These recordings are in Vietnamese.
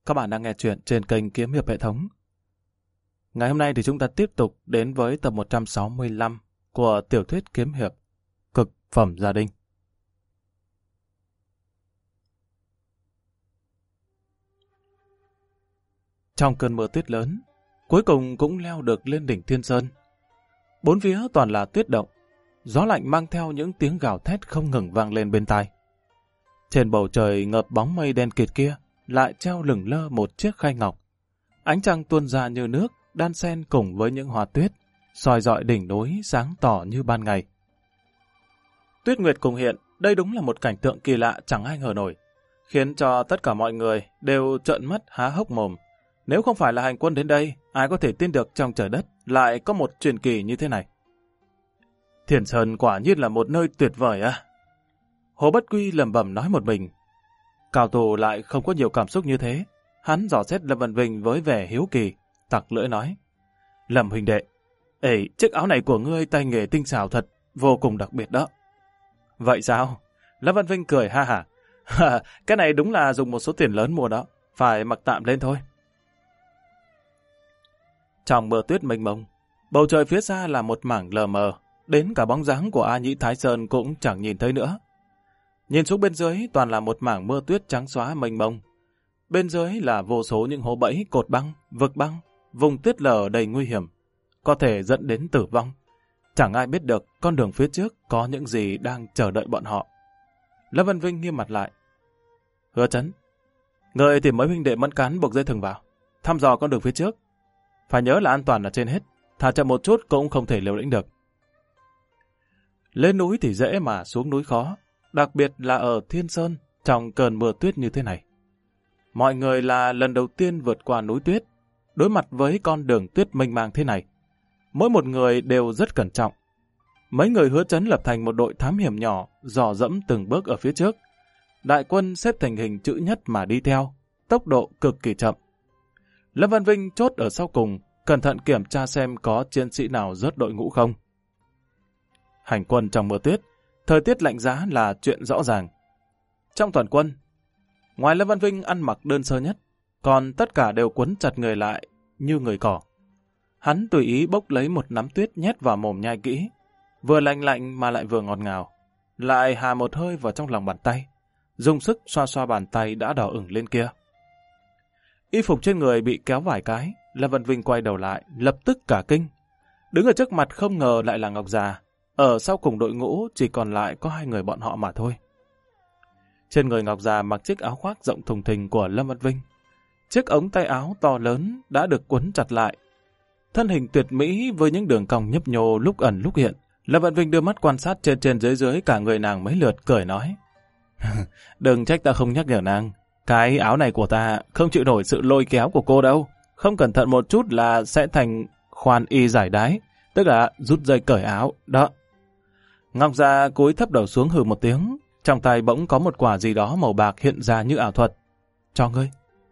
Các bạn đang nghe chuyện trên kênh Kiếm Hiệp Hệ Thống. Ngày hôm nay thì chúng ta tiếp tục đến với tập 165 của tiểu thuyết kiếm hiệp Cực phẩm gia đình. Trong cơn mưa tuyết lớn, cuối cùng cũng leo được lên đỉnh Thiên Sơn. Bốn phía toàn là tuyết động, gió lạnh mang theo những tiếng gào thét không ngừng vang lên bên tai. Trên bầu trời ngập bóng mây đen kịt kia, lại treo lửng lơ một chiếc khay ngọc. Ánh trăng tuôn ra như nước, đan xen cùng với những hoa tuyết, soi rọi đỉnh núi sáng tỏ như ban ngày. Tuyết nguyệt cùng hiện, đây đúng là một cảnh tượng kỳ lạ chẳng ai ngờ nổi, khiến cho tất cả mọi người đều trợn mắt há hốc mồm. Nếu không phải là hành quân đến đây, ai có thể tin được trong trời đất lại có một truyền kỳ như thế này. Thiên Sơn quả nhiên là một nơi tuyệt vời à? Hồ Bất Quy lẩm bẩm nói một mình. Cao thủ lại không có nhiều cảm xúc như thế. Hắn dò xét Lâm Vân Vinh với vẻ hiếu kỳ, tặc lưỡi nói: Lâm huynh đệ, chiếc áo này của ngươi tay nghề tinh xảo thật, vô cùng đặc biệt đó. Vậy sao? Lâm Vân Vinh cười ha hả. Cái này đúng là dùng một số tiền lớn mua đó, phải mặc tạm lên thôi. Trong mưa tuyết mênh mông, bầu trời phía xa là một mảng lờ mờ, đến cả bóng dáng của A Nhĩ Thái Sơn cũng chẳng nhìn thấy nữa. Nhìn xuống bên dưới toàn là một mảng mưa tuyết trắng xóa mênh mông. Bên dưới là vô số những hố bẫy, cột băng, vực băng, vùng tuyết lở đầy nguy hiểm, có thể dẫn đến tử vong. Chẳng ai biết được con đường phía trước có những gì đang chờ đợi bọn họ. Lâm Vân Vinh nghiêm mặt lại. Hứa Chấn, người tìm mấy huynh đệ mẫn cán buộc dây thừng vào, thăm dò con đường phía trước. Phải nhớ là an toàn là trên hết, thả chậm một chút cũng không thể liều lĩnh được. Lên núi thì dễ mà xuống núi khó, đặc biệt là ở Thiên Sơn trong cơn mưa tuyết như thế này. Mọi người là lần đầu tiên vượt qua núi tuyết, đối mặt với con đường tuyết mênh mang thế này. Mỗi một người đều rất cẩn trọng. Mấy người Hứa Chấn lập thành một đội thám hiểm nhỏ, dò dẫm từng bước ở phía trước. Đại quân xếp thành hình chữ nhất mà đi theo, tốc độ cực kỳ chậm. Lâm Văn Vinh chốt ở sau cùng, cẩn thận kiểm tra xem có chiến sĩ nào rớt đội ngũ không. Hành quân trong mưa tuyết, thời tiết lạnh giá là chuyện rõ ràng. Trong toàn quân, ngoài Lâm Văn Vinh ăn mặc đơn sơ nhất, còn tất cả đều quấn chặt người lại như người cỏ. Hắn tùy ý bốc lấy một nắm tuyết nhét vào mồm nhai kỹ, vừa lạnh lạnh mà lại vừa ngọt ngào, lại hà một hơi vào trong lòng bàn tay, dùng sức xoa xoa bàn tay đã đỏ ửng lên kia. Y phục trên người bị kéo vài cái, Lâm Văn Vinh quay đầu lại, lập tức cả kinh. Đứng ở trước mặt không ngờ lại là Ngọc Già, ở sau cùng đội ngũ chỉ còn lại có hai người bọn họ mà thôi. Trên người Ngọc Già mặc chiếc áo khoác rộng thùng thình của Lâm Văn Vinh. Chiếc ống tay áo to lớn đã được quấn chặt lại. Thân hình tuyệt mỹ với những đường cong nhấp nhô lúc ẩn lúc hiện. Lâm Văn Vinh đưa mắt quan sát trên trên dưới dưới cả người nàng mấy lượt, cười nói: Đừng trách ta không nhắc nhở nàng. Cái áo này của ta không chịu nổi sự lôi kéo của cô đâu. Không cẩn thận một chút là sẽ thành khoan y giải đái, tức là rút dây cởi áo, đó. Ngọc Già cúi thấp đầu xuống hừ một tiếng, trong tay bỗng có một quả gì đó màu bạc hiện ra như ảo thuật. Cho ngươi.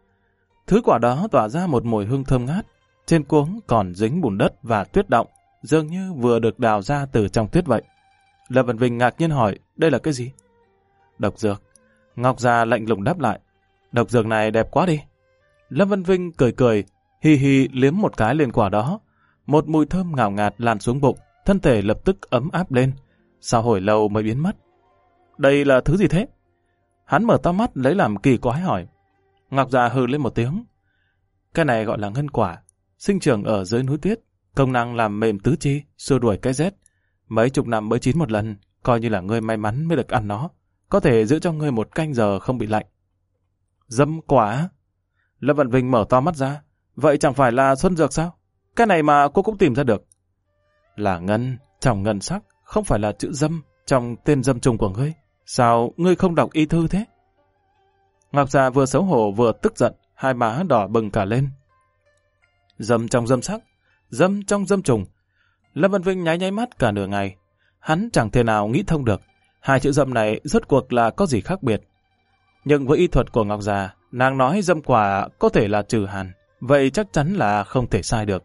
Thứ quả đó tỏa ra một mùi hương thơm ngát, trên cuống còn dính bùn đất và tuyết động, dường như vừa được đào ra từ trong tuyết vậy. Lâm Văn Vinh ngạc nhiên hỏi, đây là cái gì? Độc dược. Ngọc Già lạnh lùng đáp lại, độc dược này đẹp quá đi. Lâm Văn Vinh cười cười, hi hi liếm một cái lên quả đó. Một mùi thơm ngào ngạt lan xuống bụng, thân thể lập tức ấm áp lên. Sau hồi lâu mới biến mất. Đây là thứ gì thế? Hắn mở to mắt lấy làm kỳ quái hỏi. Ngọc Già hừ lên một tiếng. Cái này gọi là ngân quả, sinh trưởng ở dưới núi tuyết, công năng làm mềm tứ chi, xua đuổi cái rét. Mấy chục năm mới chín một lần, coi như là ngươi may mắn mới được ăn nó, có thể giữ cho ngươi một canh giờ không bị lạnh. Dâm quả? Lâm Văn Vinh mở to mắt ra. Vậy chẳng phải là xuân dược sao? Cái này mà cô cũng tìm ra được. Là ngân, trong ngân sắc, không phải là chữ dâm trong tên dâm trùng của ngươi. Sao ngươi không đọc y thư thế? Ngọc Già vừa xấu hổ vừa tức giận, hai má đỏ bừng cả lên. Dâm trong dâm sắc, dâm trong dâm trùng. Lâm Văn Vinh nháy nháy mắt cả nửa ngày. Hắn chẳng thể nào nghĩ thông được hai chữ dâm này rốt cuộc là có gì khác biệt. Nhưng với y thuật của Ngọc Già, nàng nói dâm quả có thể là trừ hàn, vậy chắc chắn là không thể sai được.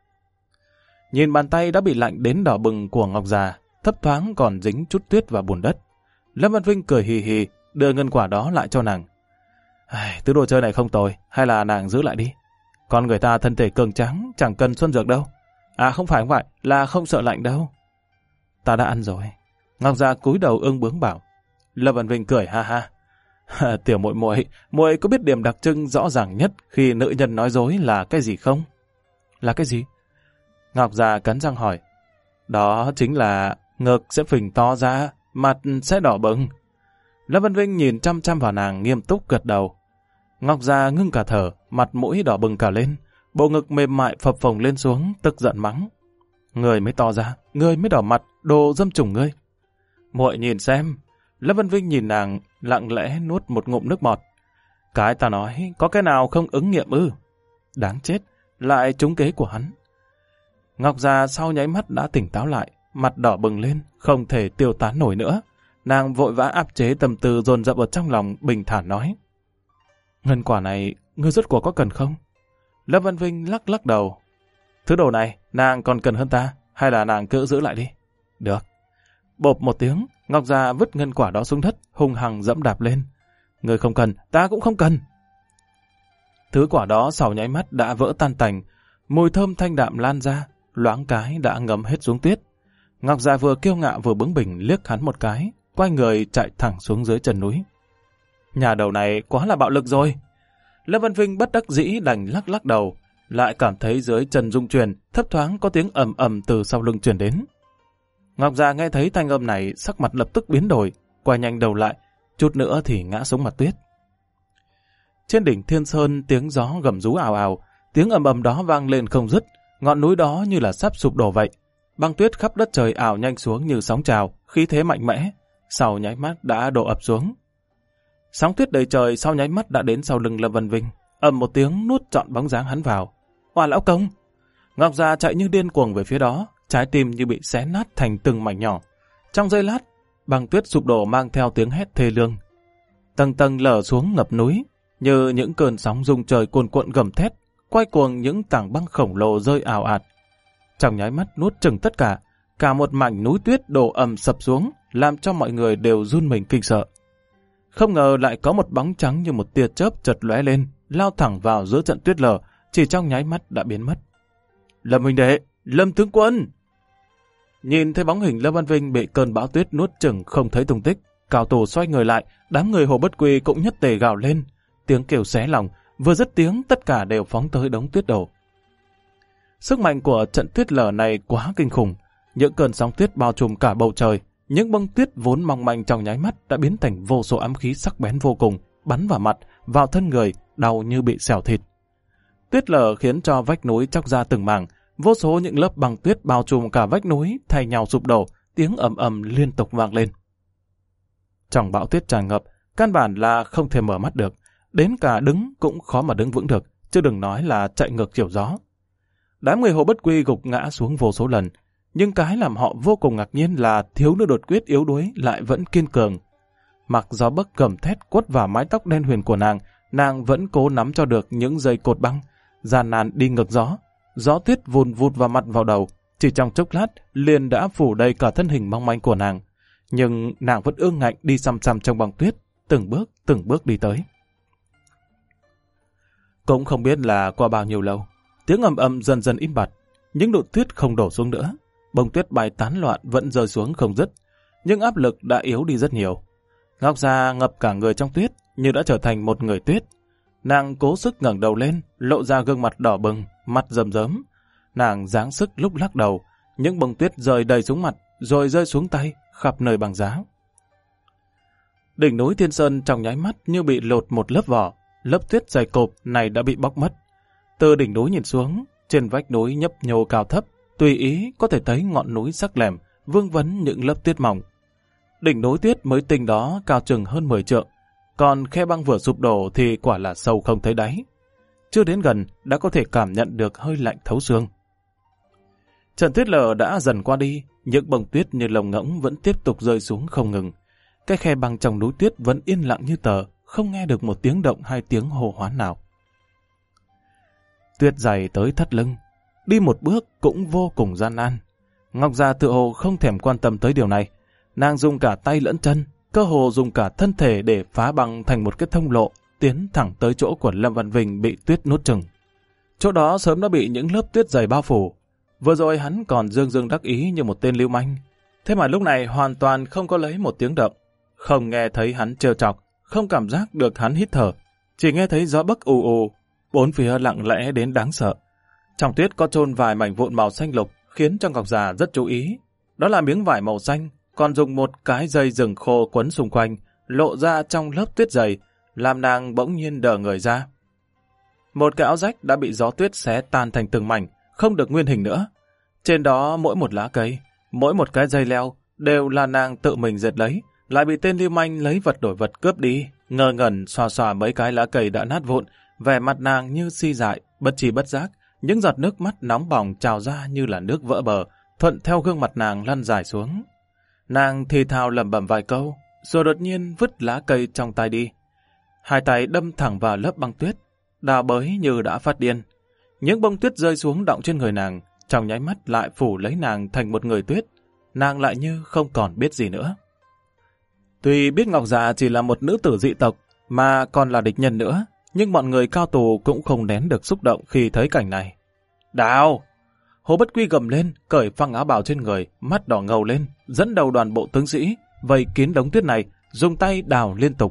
Nhìn bàn tay đã bị lạnh đến đỏ bừng của Ngọc Già, thấp thoáng còn dính chút tuyết và bùn đất. Lâm Văn Vinh cười hì hì, đưa ngân quả đó lại cho nàng. Thứ đồ chơi này không tồi, hay là nàng giữ lại đi. Con người ta thân thể cường tráng, chẳng cần xuân dược đâu. À không phải, là không sợ lạnh đâu. Ta đã ăn rồi. Ngọc Gia cúi đầu ương bướng bảo. Lâm Vân Vinh cười ha ha. Tiểu muội có biết điểm đặc trưng rõ ràng nhất khi nữ nhân nói dối là cái gì không? Là cái gì? Ngọc Gia cắn răng hỏi. Đó chính là ngực sẽ phình to ra, mặt sẽ đỏ bừng. Lâm Vân Vinh nhìn chăm chăm vào nàng, nghiêm túc gật đầu. Ngọc Gia ngưng cả thở, mặt mũi đỏ bừng cả lên, bộ ngực mềm mại phập phồng lên xuống, tức giận mắng. Người mới to ra, người mới đỏ mặt, đồ dâm chủng ngươi. Muội nhìn xem. Lâm Vân Vinh nhìn nàng, lặng lẽ nuốt một ngụm nước bọt. Cái ta nói, có cái nào không ứng nghiệm ư? Đáng chết, lại trúng kế của hắn. Ngọc Gia sau nháy mắt đã tỉnh táo lại, mặt đỏ bừng lên, không thể tiêu tán nổi nữa. Nàng vội vã áp chế tâm tư dồn dập ở trong lòng, bình thản nói. Ngân quả này, ngươi rốt cuộc có cần không? Lâm Vân Vinh lắc lắc đầu. Thứ đồ này, nàng còn cần hơn ta, hay là nàng cứ giữ lại đi? Được. Bộp một tiếng, Ngọc Gia vứt ngân quả đó xuống đất, hung hăng dẫm đạp lên. Ngươi không cần, ta cũng không cần. Thứ quả đó sau nháy mắt đã vỡ tan tành, mùi thơm thanh đạm lan ra, loáng cái đã ngấm hết xuống tuyết. Ngọc Gia vừa kiêu ngạo vừa bướng bỉnh liếc hắn một cái, quay người chạy thẳng xuống dưới chân núi. Nhà đầu này quá là bạo lực rồi. Lâm Vân Vinh bất đắc dĩ đành lắc lắc đầu, lại cảm thấy dưới chân rung chuyển, thấp thoáng có tiếng ầm ầm từ sau lưng truyền đến. Ngọc Gia nghe thấy thanh âm này, sắc mặt lập tức biến đổi, quay nhanh đầu lại, chút nữa thì ngã xuống mặt tuyết. Trên đỉnh Thiên Sơn tiếng gió gầm rú ào ào, tiếng ầm ầm đó vang lên không dứt, ngọn núi đó như là sắp sụp đổ vậy. Băng tuyết khắp đất trời ào nhanh xuống như sóng trào, khí thế mạnh mẽ, sau nháy mắt đã đổ ập xuống. Sóng tuyết đầy trời sau nháy mắt đã đến sau lưng Lâm Vân Vinh, ầm một tiếng nuốt trọn bóng dáng hắn vào. Hoa lão công! Ngọc Gia chạy như điên cuồng về phía đó, trái tim như bị xé nát thành từng mảnh nhỏ. Trong giây lát, băng tuyết sụp đổ mang theo tiếng hét thê lương. Tầng tầng lở xuống ngập núi, như những cơn sóng rung trời cuồn cuộn gầm thét, quay cuồng những tảng băng khổng lồ rơi ào ạt. Trong nháy mắt nuốt chửng tất cả một mảnh núi tuyết đổ ầm sập xuống, làm cho mọi người đều run mình kinh sợ. Không ngờ lại có một bóng trắng như một tia chớp chợt lóe lên, lao thẳng vào giữa trận tuyết lở, chỉ trong nháy mắt đã biến mất. Lâm huynh đệ, Lâm tướng quân! Nhìn thấy bóng hình Lâm Văn Vinh bị cơn bão tuyết nuốt chửng không thấy tung tích, Cao Tổ xoay người lại, đám người Hồ Bất Quy cũng nhất tề gào lên, tiếng kêu xé lòng, vừa dứt tiếng tất cả đều phóng tới đống tuyết đổ. Sức mạnh của trận tuyết lở này quá kinh khủng, những cơn sóng tuyết bao trùm cả bầu trời, những bông tuyết vốn mong manh trong nháy mắt đã biến thành vô số ám khí sắc bén vô cùng, bắn vào mặt, vào thân người, đau như bị xẻo thịt. Tuyết lở khiến cho vách núi chóc ra từng mảng, vô số những lớp băng tuyết bao trùm cả vách núi thay nhau sụp đổ, tiếng ầm ầm liên tục vang lên. Trong bão tuyết tràn ngập, căn bản là không thể mở mắt được, đến cả đứng cũng khó mà đứng vững được, chứ đừng nói là chạy ngược chiều gió. Đám người Hồ Bất Quy gục ngã xuống vô số lần, nhưng cái làm họ vô cùng ngạc nhiên là thiếu nữ đột quyết yếu đuối lại vẫn kiên cường. Mặc gió bấc gầm thét quất vào mái tóc đen huyền của nàng vẫn cố nắm cho được những dây cột băng, gian nan đi ngược gió. Gió tuyết vùn vụt vào mặt vào đầu, chỉ trong chốc lát liền đã phủ đầy cả thân hình mong manh của nàng. Nhưng nàng vẫn ương ngạnh đi xăm xăm trong băng tuyết, từng bước đi tới. Cũng không biết là qua bao nhiêu lâu, tiếng ầm ầm dần dần im bặt, những đột tuyết không đổ xuống nữa, bông tuyết bay tán loạn vẫn rơi xuống không dứt, nhưng áp lực đã yếu đi rất nhiều. Ngọc Gia ngập cả người trong tuyết, như đã trở thành một người tuyết. Nàng cố sức ngẩng đầu lên, lộ ra gương mặt đỏ bừng, mặt rơm rớm. Nàng giáng sức lúc lắc đầu, những bông tuyết rơi đầy xuống mặt, rồi rơi xuống tay, khắp nơi bằng giá. Đỉnh núi Thiên Sơn trong nháy mắt như bị lột một lớp vỏ, lớp tuyết dày cộp này đã bị bóc mất. Từ đỉnh núi nhìn xuống, trên vách núi nhấp nhô cao thấp, tùy ý có thể thấy ngọn núi sắc lẻm, vương vấn những lớp tuyết mỏng. Đỉnh núi tuyết mới tinh đó cao chừng hơn 10 trượng, còn khe băng vừa sụp đổ thì quả là sâu không thấy đáy. Chưa đến gần đã có thể cảm nhận được hơi lạnh thấu xương. Trận tuyết lở đã dần qua đi, những bông tuyết như lồng ngỗng vẫn tiếp tục rơi xuống không ngừng. Cái khe băng trong núi tuyết vẫn yên lặng như tờ, không nghe được một tiếng động hay tiếng hô hoán nào. Tuyết dày tới thắt lưng, đi một bước cũng vô cùng gian nan. Ngọc Gia tựa hồ không thèm quan tâm tới điều này. Nàng dùng cả tay lẫn chân, cơ hồ dùng cả thân thể để phá băng thành một cái thông lộ, tiến thẳng tới chỗ của Lâm Văn Vinh bị tuyết nuốt chửng. Chỗ đó sớm đã bị những lớp tuyết dày bao phủ. Vừa rồi hắn còn dương dương đắc ý như một tên lưu manh. Thế mà lúc này hoàn toàn không có lấy một tiếng động. Không nghe thấy hắn trêu chọc, không cảm giác được hắn hít thở. Chỉ nghe thấy gió bấc ù ù, bốn phía lặng lẽ đến đáng sợ. Trong tuyết có chôn vài mảnh vụn màu xanh lục, khiến cho Ngọc Già rất chú ý. Đó là miếng vải màu xanh, còn dùng một cái dây rừng khô quấn xung quanh, lộ ra trong lớp tuyết dày, làm nàng bỗng nhiên đờ người ra. Một cái áo rách đã bị gió tuyết xé tan thành từng mảnh, không được nguyên hình nữa. Trên đó mỗi một lá cây, mỗi một cái dây leo đều là nàng tự mình dệt lấy, lại bị tên lưu manh lấy vật đổi vật cướp đi, ngơ ngẩn xoa xoa mấy cái lá cây đã nát vụn, vẻ mặt nàng như si dại, bất tri bất giác, những giọt nước mắt nóng bỏng trào ra như là nước vỡ bờ, thuận theo gương mặt nàng lăn dài xuống. Nàng thì thào lẩm bẩm vài câu, rồi đột nhiên vứt lá cây trong tay đi. Hai tay đâm thẳng vào lớp băng tuyết, đào bới như đã phát điên. Những bông tuyết rơi xuống đọng trên người nàng, trong nháy mắt lại phủ lấy nàng thành một người tuyết. Nàng lại như không còn biết gì nữa. Tuy biết Ngọc Già chỉ là một nữ tử dị tộc, mà còn là địch nhân nữa, nhưng bọn người cao tù cũng không nén được xúc động khi thấy cảnh này. Đào! Hồ Bất Quy gầm lên, cởi phăng áo bào trên người, mắt đỏ ngầu lên, dẫn đầu đoàn bộ tướng sĩ, vây kín đống tuyết này, dùng tay đào liên tục.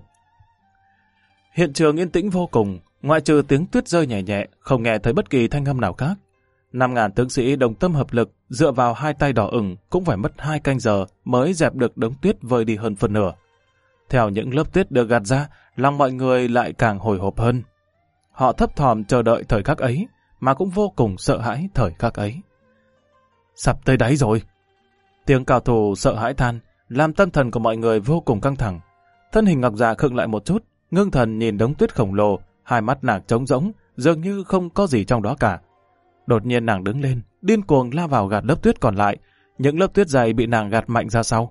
Hiện trường yên tĩnh vô cùng, ngoại trừ tiếng tuyết rơi nhẹ nhẹ, không nghe thấy bất kỳ thanh âm nào khác. 5.000 tướng sĩ đồng tâm hợp lực, dựa vào hai tay đỏ ửng cũng phải mất 2 canh giờ mới dẹp được đống tuyết vơi đi hơn phần nửa. Theo những lớp tuyết được gạt ra, lòng mọi người lại càng hồi hộp hơn. Họ thấp thỏm chờ đợi thời khắc ấy, mà cũng vô cùng sợ hãi thời khắc ấy. Sắp tới đáy rồi. Tiếng cao thủ sợ hãi than, làm tâm thần của mọi người vô cùng căng thẳng. Thân hình Ngọc Già khựng lại một chút, ngưng thần nhìn đống tuyết khổng lồ, hai mắt nàng trống rỗng, dường như không có gì trong đó cả. Đột nhiên nàng đứng lên, điên cuồng lao vào gạt lớp tuyết còn lại, những lớp tuyết dày bị nàng gạt mạnh ra sau.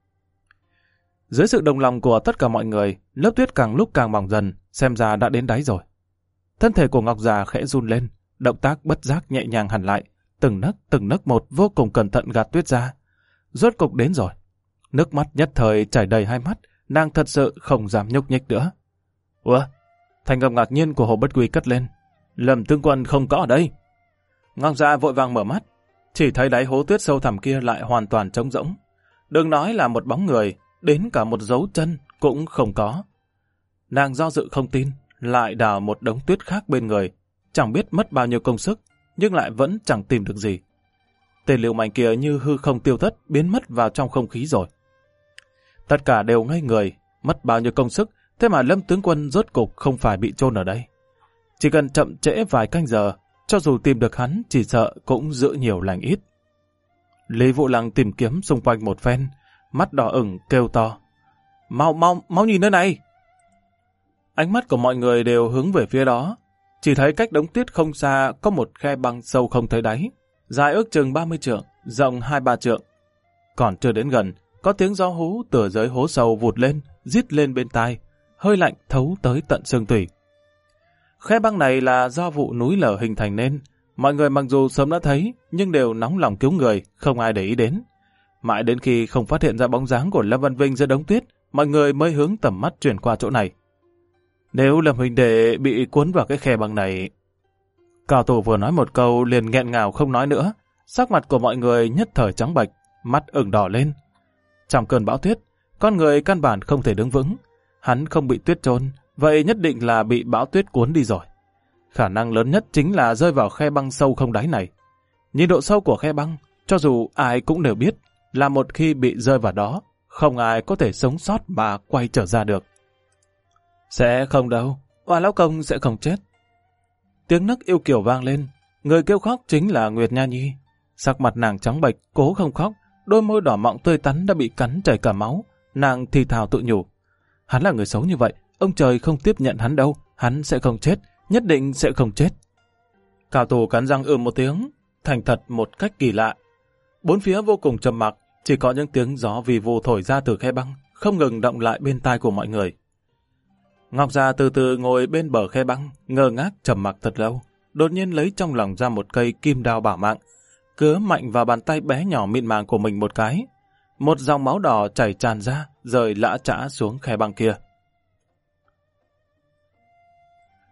Dưới sự đồng lòng của tất cả mọi người, lớp tuyết càng lúc càng mỏng dần, xem ra đã đến đáy rồi. Thân thể của Ngọc Già khẽ run lên, động tác bất giác nhẹ nhàng hẳn lại, từng nấc một vô cùng cẩn thận gạt tuyết ra. Rốt cục đến rồi. Nước mắt nhất thời chảy đầy hai mắt, nàng thật sự không dám nhúc nhích nữa. Ủa? Thanh âm ngạc nhiên của Hồ Bất Quy cất lên. Lâm tướng quân không có ở đây. Ngọc Già vội vàng mở mắt, chỉ thấy đáy hố tuyết sâu thẳm kia lại hoàn toàn trống rỗng. Đừng nói là một bóng người, đến cả một dấu chân cũng không có. Nàng do dự không tin, lại đào một đống tuyết khác bên người, chẳng biết mất bao nhiêu công sức, nhưng lại vẫn chẳng tìm được gì. Tên liều manh kia như hư không tiêu thất, biến mất vào trong không khí rồi. Tất cả đều ngây người, mất bao nhiêu công sức, thế mà Lâm tướng quân rốt cục không phải bị chôn ở đây. Chỉ cần chậm trễ vài canh giờ, cho dù tìm được hắn, chỉ sợ cũng giữ nhiều lành ít. Lý Vũ Lăng tìm kiếm xung quanh một phen, mắt đỏ ửng kêu to. Mau nhìn nơi này! Ánh mắt của mọi người đều hướng về phía đó. Chỉ thấy cách đống tuyết không xa có một khe băng sâu không thấy đáy, dài ước chừng 30 trượng, rộng 2-3 trượng. Còn chưa đến gần, có tiếng gió hú từ dưới hố sâu vụt lên, rít lên bên tai, hơi lạnh thấu tới tận xương tủy. Khe băng này là do vụ núi lở hình thành nên, mọi người mặc dù sớm đã thấy, nhưng đều nóng lòng cứu người, không ai để ý đến. Mãi đến khi không phát hiện ra bóng dáng của Lâm Văn Vinh dưới đống tuyết, mọi người mới hướng tầm mắt chuyển qua chỗ này. Nếu Lâm huynh đệ bị cuốn vào cái khe băng này... Cao thủ vừa nói một câu liền nghẹn ngào không nói nữa, sắc mặt của mọi người nhất thời trắng bệch, mắt ửng đỏ lên. Trong cơn bão tuyết, con người căn bản không thể đứng vững. Hắn không bị tuyết chôn, vậy nhất định là bị bão tuyết cuốn đi rồi. Khả năng lớn nhất chính là rơi vào khe băng sâu không đáy này. Nhìn độ sâu của khe băng, cho dù ai cũng đều biết, là một khi bị rơi vào đó, không ai có thể sống sót mà quay trở ra được. Sẽ không đâu, Oa lão công sẽ không chết. Tiếng nấc yêu kiều vang lên, người kêu khóc chính là Nguyệt Nha Nhi. Sắc mặt nàng trắng bệch, cố không khóc, đôi môi đỏ mọng tươi tắn đã bị cắn chảy cả máu. Nàng thì thào tự nhủ, hắn là người xấu như vậy, ông trời không tiếp nhận hắn đâu, hắn sẽ không chết, nhất định sẽ không chết. Cao thủ cắn răng một tiếng, thành thật một cách kỳ lạ. Bốn phía vô cùng trầm mặc, chỉ có những tiếng gió vì vụ thổi ra từ khe băng, không ngừng động lại bên tai của mọi người. Ngọc Già từ từ ngồi bên bờ khe băng, ngơ ngác trầm mặc thật lâu, đột nhiên lấy trong lòng ra một cây kim đao bảo mạng, cứa mạnh vào bàn tay bé nhỏ mịn màng của mình một cái. Một dòng máu đỏ chảy tràn ra, rơi lã chã xuống khe băng kia.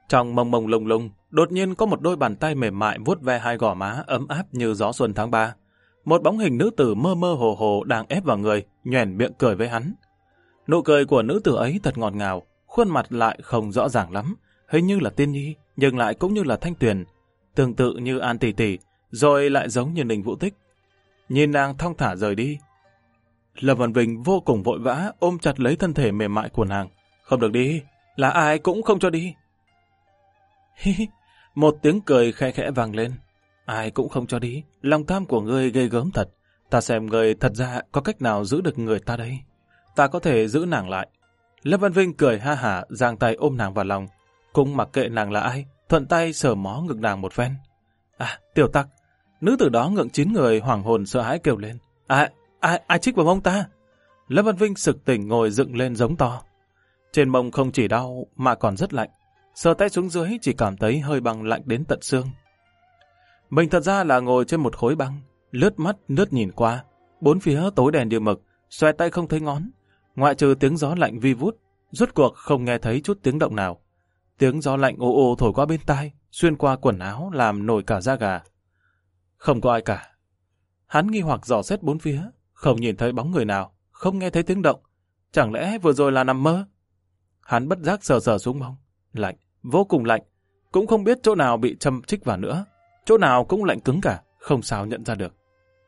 Trong mông mông lung lung, đột nhiên có một đôi bàn tay mềm mại vuốt ve hai gò má ấm áp như gió xuân tháng 3. Một bóng hình nữ tử mơ mơ hồ hồ đang ép vào người, nhoẻn miệng cười với hắn. Nụ cười của nữ tử ấy thật ngọt ngào, khuôn mặt lại không rõ ràng lắm, hình như là Tiên Nhi, nhưng lại cũng như là Thanh Tuyền, tương tự như An Tỷ Tỷ, rồi lại giống như Ninh Vũ Tích. Nhìn nàng thong thả rời đi, Lâm Vân Vinh vô cùng vội vã ôm chặt lấy thân thể mềm mại của nàng. Không được đi, là ai cũng không cho đi. Hi hi, một tiếng cười khẽ khẽ vang lên. Ai cũng không cho đi, lòng tham của ngươi ghê gớm thật. Ta xem ngươi thật ra có cách nào giữ được người ta đây. Ta có thể giữ nàng lại. Lâm Văn Vinh cười ha hả, giang tay ôm nàng vào lòng. Cũng mặc kệ nàng là ai, thuận tay sờ mó ngực nàng một phen. À, tiểu tặc. Nữ tử đó ngượng chín người hoảng hồn sợ hãi kêu lên. Ai chích vào mông ta? Lâm Văn Vinh sực tỉnh ngồi dựng lên giống to. Trên mông không chỉ đau mà còn rất lạnh. Sờ tay xuống dưới chỉ cảm thấy hơi băng lạnh đến tận xương. Mình thật ra là ngồi trên một khối băng, lướt mắt lướt nhìn qua, bốn phía tối đèn như mực, xoay tay không thấy ngón, ngoại trừ tiếng gió lạnh vi vút, rốt cuộc không nghe thấy chút tiếng động nào. Tiếng gió lạnh ồ ồ thổi qua bên tai, xuyên qua quần áo làm nổi cả da gà. Không có ai cả. Hắn nghi hoặc dò xét bốn phía, không nhìn thấy bóng người nào, không nghe thấy tiếng động. Chẳng lẽ vừa rồi là nằm mơ? Hắn bất giác sờ sờ xuống mông, lạnh, vô cùng lạnh, cũng không biết chỗ nào bị châm chích vào nữa. Chỗ nào cũng lạnh cứng cả, không sao nhận ra được.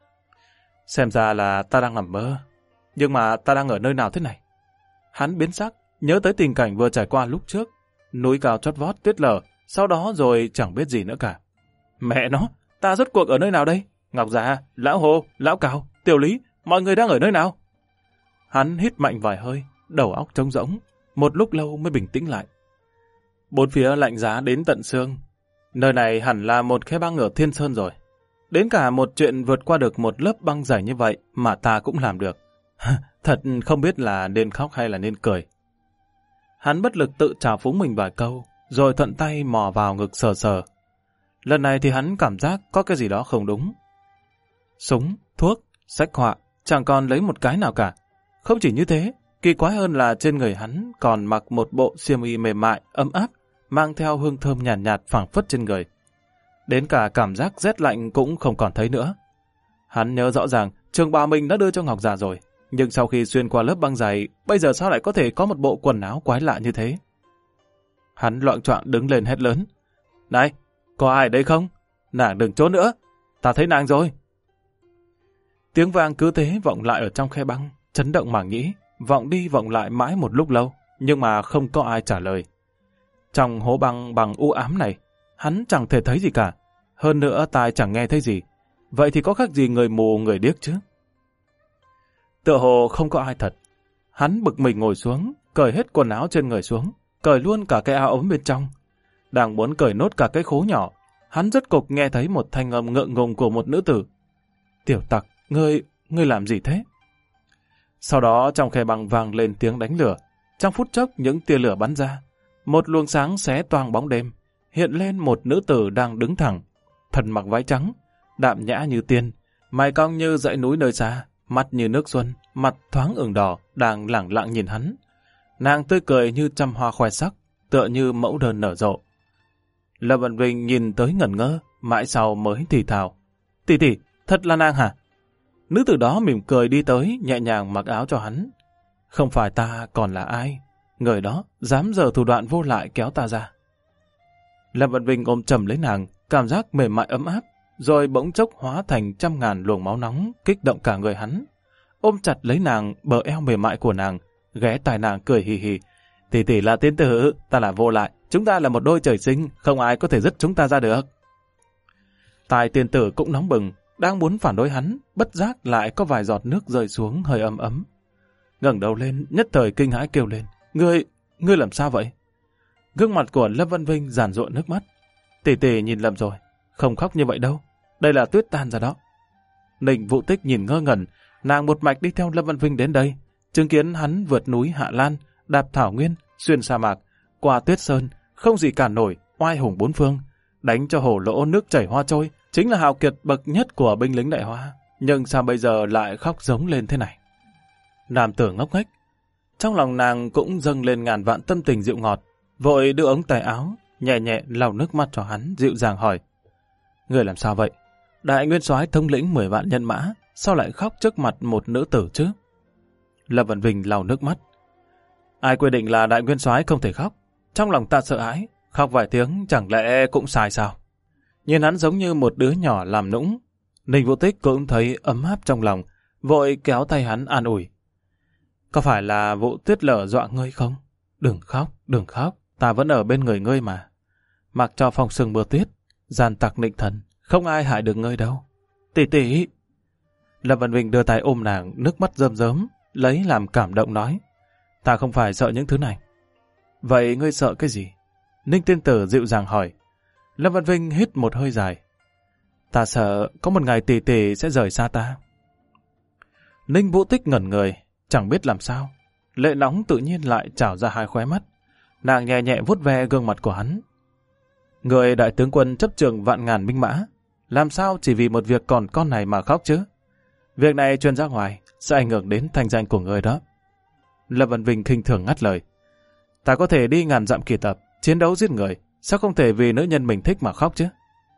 Xem ra là ta đang nằm mơ. Nhưng mà ta đang ở nơi nào thế này? Hắn biến sắc, nhớ tới tình cảnh vừa trải qua lúc trước. Núi cao chót vót tuyết lở, sau đó rồi chẳng biết gì nữa cả. Mẹ nó, ta rốt cuộc ở nơi nào đây? Ngọc Già, Lão Hồ, Lão Cào, Tiểu Lý, mọi người đang ở nơi nào? Hắn hít mạnh vài hơi, đầu óc trống rỗng, một lúc lâu mới bình tĩnh lại. Bốn phía lạnh giá đến tận xương. Nơi này hẳn là một khe băng ở Thiên Sơn rồi. Đến cả một chuyện vượt qua được một lớp băng dày như vậy mà ta cũng làm được. Thật không biết là nên khóc hay là nên cười. Hắn bất lực tự trào phúng mình vài câu, rồi thuận tay mò vào ngực sờ sờ. Lần này thì hắn cảm giác có cái gì đó không đúng. Súng, thuốc, sách họa, chẳng còn lấy một cái nào cả. Không chỉ như thế, kỳ quái hơn là trên người hắn còn mặc một bộ xiêm y mềm mại, ấm áp, mang theo hương thơm nhàn nhạt phảng phất trên người. Đến cả cảm giác rét lạnh cũng không còn thấy nữa. Hắn nhớ rõ ràng trường bào mình đã đưa cho Ngọc Già rồi, nhưng sau khi xuyên qua lớp băng dày, bây giờ sao lại có thể có một bộ quần áo quái lạ như thế? Hắn loạng choạng đứng lên hét lớn. Này, có ai đây không? Nàng đừng trốn nữa, ta thấy nàng rồi. Tiếng vang cứ thế vọng lại ở trong khe băng, chấn động màng nhĩ, vọng đi vọng lại mãi một lúc lâu, nhưng mà không có ai trả lời. Trong hố băng bằng u ám này, hắn chẳng thể thấy gì cả. Hơn nữa tai chẳng nghe thấy gì. Vậy thì có khác gì người mù người điếc chứ? Tựa hồ không có ai thật. Hắn bực mình ngồi xuống, cởi hết quần áo trên người xuống, cởi luôn cả cái áo ống bên trong. Đang muốn cởi nốt cả cái khố nhỏ, hắn rốt cục nghe thấy một thanh âm ngượng ngùng của một nữ tử. Tiểu tặc, ngươi làm gì thế? Sau đó trong khe băng vang lên tiếng đánh lửa. Trong phút chốc những tia lửa bắn ra. Một luồng sáng xé toang bóng đêm, hiện lên một nữ tử đang đứng thẳng, thân mặc váy trắng, đạm nhã như tiên, mày cong như dãy núi nơi xa, mắt như nước xuân, mặt thoáng ửng đỏ, đang lẳng lặng nhìn hắn. Nàng tươi cười như trăm hoa khoe sắc, tựa như mẫu đơn nở rộ. Lâm Văn Vinh nhìn tới ngẩn ngơ, mãi sau mới thì thào. Tỷ tỷ, thật là nàng hả? Nữ tử đó mỉm cười đi tới, nhẹ nhàng mặc áo cho hắn. Không phải ta còn là ai? Người đó dám giở thủ đoạn vô lại kéo ta ra. Lâm Văn Vinh ôm chầm lấy nàng, cảm giác mềm mại ấm áp, rồi bỗng chốc hóa thành trăm ngàn luồng máu nóng, kích động cả người hắn. Ôm chặt lấy nàng, bờ eo mềm mại của nàng, ghé tai nàng cười hì hì. Tỷ tỷ là tiên tử, ta là vô lại, chúng ta là một đôi trời sinh, không ai có thể dứt chúng ta ra được. Tai tiên tử cũng nóng bừng, đang muốn phản đối hắn, bất giác lại có vài giọt nước rơi xuống hơi ấm ấm. Ngẩng đầu lên, nhất thời kinh hãi kêu lên. Ngươi làm sao vậy? Gương mặt của Lâm Văn Vinh giàn giụa nước mắt. Tỷ tỷ nhìn lầm rồi, không khóc như vậy đâu. Đây là tuyết tan ra đó. Ninh Vũ Tích nhìn ngơ ngẩn, nàng một mạch đi theo Lâm Văn Vinh đến đây, chứng kiến hắn vượt núi Hạ Lan, đạp thảo nguyên, xuyên sa mạc, qua tuyết sơn, không gì cản nổi, oai hùng bốn phương, đánh cho hổ lỗ nước chảy hoa trôi, chính là hào kiệt bậc nhất của binh lính Đại Hoa. Nhưng sao bây giờ lại khóc giống lên thế này? Nam tử ngốc nghếch. Trong lòng nàng cũng dâng lên ngàn vạn tâm tình dịu ngọt, vội đưa ống tay áo, nhẹ nhẹ lau nước mắt cho hắn, dịu dàng hỏi. Người làm sao vậy? Đại nguyên soái thống lĩnh 10 vạn nhân mã, sao lại khóc trước mặt một nữ tử chứ? Lâm Văn Vinh lau nước mắt. Ai quy định là đại nguyên soái không thể khóc? Trong lòng ta sợ hãi, khóc vài tiếng chẳng lẽ cũng sai sao? Nhìn hắn giống như một đứa nhỏ làm nũng. Ninh Vũ Tích cũng thấy ấm áp trong lòng, vội kéo tay hắn an ủi. Có phải là vụ tuyết lở dọa ngươi không? Đừng khóc, ta vẫn ở bên người ngươi mà. Mặc cho phong sương mưa tuyết, gian tặc nịnh thần, không ai hại được ngươi đâu. Tỷ tỷ. Lâm Văn Vinh đưa tay ôm nàng, nước mắt rơm rớm, lấy làm cảm động nói. Ta không phải sợ những thứ này. Vậy ngươi sợ cái gì? Ninh Tiên Tử dịu dàng hỏi. Lâm Văn Vinh hít một hơi dài. Ta sợ có một ngày tỷ tỷ sẽ rời xa ta. Ninh Vũ Tích ngẩn người, chẳng biết làm sao. Lệ nóng tự nhiên lại trào ra hai khóe mắt. Nàng nhẹ nhẹ vuốt ve gương mặt của hắn. Người đại tướng quân chấp trường vạn ngàn binh mã, làm sao chỉ vì một việc còn con này mà khóc chứ? Việc này truyền ra ngoài sẽ ảnh hưởng đến thanh danh của người đó. Lâm Văn Vinh khinh thường ngắt lời. Ta có thể đi ngàn dặm kỳ tập, chiến đấu giết người, sao không thể vì nữ nhân mình thích mà khóc chứ?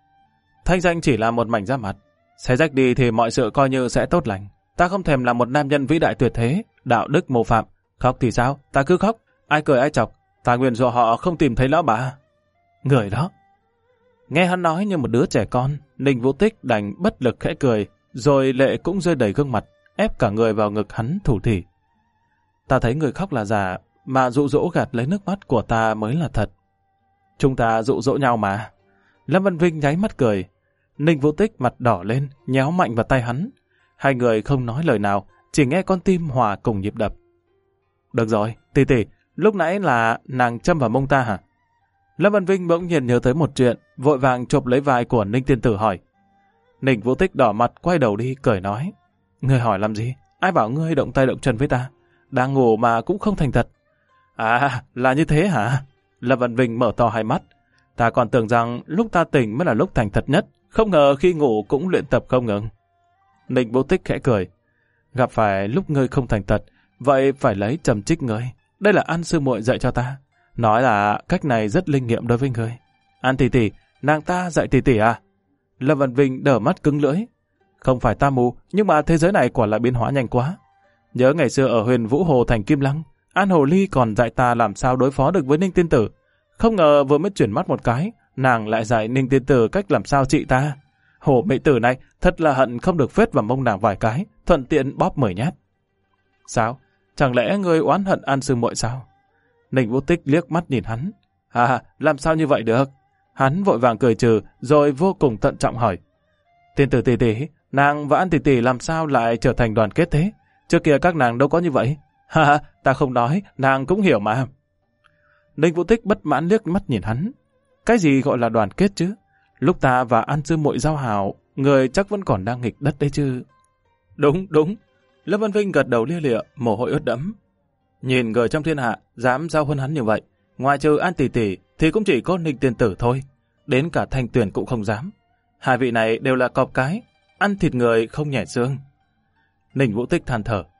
Thanh danh chỉ là một mảnh da mặt, sẽ rách đi thì mọi sự coi như sẽ tốt lành. Ta không thèm là một nam nhân vĩ đại tuyệt thế, đạo đức mô phạm. Khóc thì sao? Ta cứ khóc, ai cười ai chọc, ta nguyện dụ họ không tìm thấy lão bà. Người đó. Nghe hắn nói như một đứa trẻ con, Ninh Vũ Tích đành bất lực khẽ cười, rồi lệ cũng rơi đầy gương mặt, ép cả người vào ngực hắn thủ thỉ. Ta thấy người khóc là giả, mà dụ dỗ gạt lấy nước mắt của ta mới là thật. Chúng ta dụ dỗ nhau mà. Lâm Văn Vinh nháy mắt cười. Ninh Vũ Tích mặt đỏ lên, nhéo mạnh vào tay hắn. Hai người không nói lời nào, chỉ nghe con tim hòa cùng nhịp đập. Được rồi, tỷ tỷ, lúc nãy là nàng châm vào mông ta hả? Lâm Văn Vinh bỗng nhiên nhớ tới một chuyện, vội vàng chộp lấy vai của Ninh Tiên Tử hỏi. Ninh Vũ Tích đỏ mặt quay đầu đi cười nói. Ngươi hỏi làm gì? Ai bảo ngươi động tay động chân với ta? Đang ngủ mà cũng không thành thật. À, là như thế hả? Lâm Văn Vinh mở to hai mắt. Ta còn tưởng rằng lúc ta tỉnh mới là lúc thành thật nhất, không ngờ khi ngủ cũng luyện tập không ngừng. Ninh Vũ Tích khẽ cười. Gặp phải lúc ngươi không thành thật, vậy phải lấy trầm trích ngươi. Đây là An sư muội dạy cho ta. Nói là cách này rất linh nghiệm đối với ngươi. An tỷ tỷ, nàng ta dạy tỷ tỷ à? Lâm Văn Vinh đờ mắt cứng lưỡi. Không phải ta mù, nhưng mà thế giới này quả là biến hóa nhanh quá. Nhớ ngày xưa ở Huyền Vũ Hồ thành Kim Lăng, An Hồ Ly còn dạy ta làm sao đối phó được với Ninh Tiên Tử. Không ngờ vừa mới chuyển mắt một cái, nàng lại dạy Ninh Tiên Tử cách làm sao trị ta. Hồ mỹ tử này thật là hận không được phết vào mông nàng vài cái, thuận tiện bóp 10 nhát. Sao? Chẳng lẽ ngươi oán hận An sư muội sao? Ninh Vũ Tích liếc mắt nhìn hắn. À, làm sao như vậy được? Hắn vội vàng cười trừ, rồi vô cùng thận trọng hỏi. Tiên tử tỷ tỷ, nàng và An tỷ tỷ làm sao lại trở thành đoàn kết thế? Trước kia các nàng đâu có như vậy. Ha, ta không nói, nàng cũng hiểu mà. Ninh Vũ Tích bất mãn liếc mắt nhìn hắn. Cái gì gọi là đoàn kết chứ? Lúc ta và An sư muội giao hảo, người chắc vẫn còn đang nghịch đất đấy chứ. Đúng, đúng. Lâm Văn Vinh gật đầu lia lịa, mồ hôi ướt đẫm. Nhìn người trong thiên hạ dám giao hơn hắn như vậy, ngoài trừ An tỷ tỷ thì cũng chỉ có Ninh Tiên Tử thôi. Đến cả Thanh Tuyền cũng không dám. Hai vị này đều là cọp cái, ăn thịt người không nhẻ xương. Ninh Vũ Tích than thở.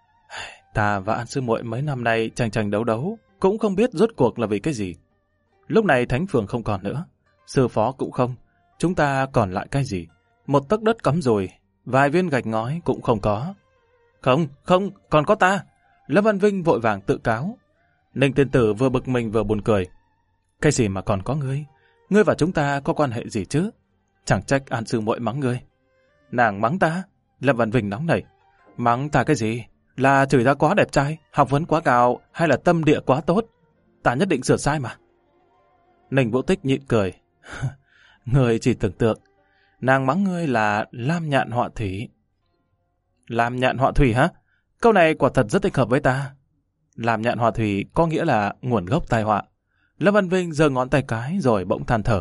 Ta và An sư muội mấy năm nay tranh đấu đấu, cũng không biết rốt cuộc là vì cái gì. Lúc này Thánh Phường không còn nữa, sư phó cũng không, chúng ta còn lại cái gì? Một tấc đất cắm rồi, vài viên gạch ngói cũng không có. Không, còn có ta. Lâm Văn Vinh vội vàng tự cáo. Ninh Tiên Tử vừa bực mình vừa buồn cười. Cái gì mà còn có ngươi? Ngươi và chúng ta có quan hệ gì chứ? Chẳng trách An sư muội mắng ngươi. Nàng mắng ta? Lâm Văn Vinh nóng nảy. Mắng ta cái gì? Là chửi ta quá đẹp trai, học vấn quá cao, hay là tâm địa quá tốt? Ta nhất định sửa sai mà. Ninh Vũ Tích nhịn cười. Ngươi chỉ tưởng tượng. Nàng mắng ngươi là lam nhạn họa thủy. Lam nhạn họa thủy hả? Câu này quả thật rất thích hợp với ta. Lam nhạn họa thủy có nghĩa là nguồn gốc tai họa. Lâm Văn Vinh giơ ngón tay cái rồi bỗng than thở.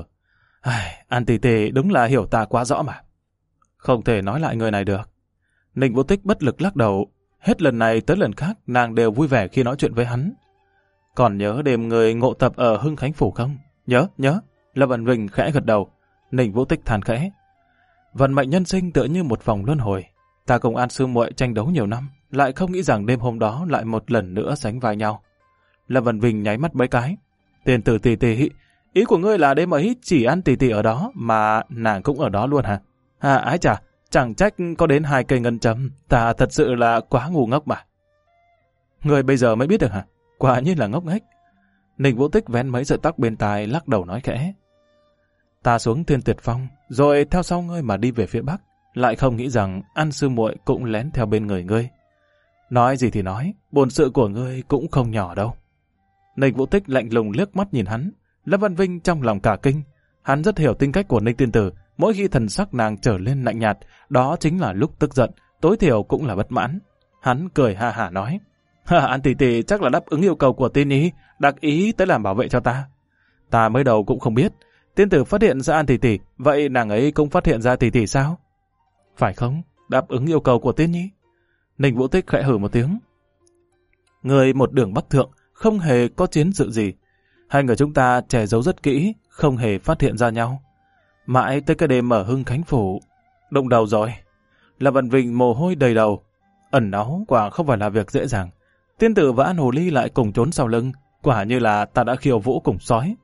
An tỷ tỷ đúng là hiểu ta quá rõ mà. Không thể nói lại người này được. Ninh Vũ Tích bất lực lắc đầu. Hết lần này tới lần khác nàng đều vui vẻ khi nói chuyện với hắn. Còn nhớ đêm người ngộ tập ở Hưng Khánh Phủ không? Nhớ. Lâm Văn Vinh khẽ gật đầu. Ninh Vũ Tích than khẽ. Vận mệnh nhân sinh tựa như một vòng luân hồi. Ta cùng An sư muội tranh đấu nhiều năm, lại không nghĩ rằng đêm hôm đó lại một lần nữa sánh vai nhau. Lâm Văn Vinh nháy mắt mấy cái. Tiên tử tỷ tỷ, Ý của ngươi là đêm ấy chỉ ăn tỷ tỷ ở đó mà nàng cũng ở đó luôn hả? Ái chà, chẳng trách có đến 2 cây ngân châm, ta thật sự là quá ngu ngốc mà. Ngươi bây giờ mới biết được hả? Quả nhiên là ngốc nghếch. Ninh Vũ Tích vén mấy sợi tóc bên tai lắc đầu nói khẽ. Ta xuống Thiên Tuyệt Phong, rồi theo sau ngươi mà đi về phía Bắc, lại không nghĩ rằng An sư muội cũng lén theo bên người ngươi. Nói gì thì nói, bổn sự của ngươi cũng không nhỏ đâu. Ninh Vũ Tích lạnh lùng liếc mắt nhìn hắn. Lâm Văn Vinh trong lòng cả kinh. Hắn rất hiểu tính cách của Ninh tiên tử, mỗi khi thần sắc nàng trở lên lạnh nhạt, đó chính là lúc tức giận, tối thiểu cũng là bất mãn. Hắn cười ha hả nói, An tỷ tỷ chắc là đáp ứng yêu cầu của tiên ý, đặc ý tới làm bảo vệ cho ta. Ta mới đầu cũng không biết, tiên tử phát hiện ra An tỷ tỷ, vậy nàng ấy cũng phát hiện ra tỷ tỷ sao? Phải không? Đáp ứng yêu cầu của tiên nhi. Ninh Vũ Tích khẽ hừ một tiếng. Người một đường bắc thượng, không hề có chiến sự gì. Hai người chúng ta che giấu rất kỹ, không hề phát hiện ra nhau. Mãi tới cái đêm ở Hưng Khánh Phủ, đụng đầu rồi. Lâm Văn Vinh mồ hôi đầy đầu. Ẩn náu quả không phải là việc dễ dàng. Tiên tử và An Hồ Ly lại cùng trốn sau lưng, quả như là ta đã khiêu vũ cùng sói.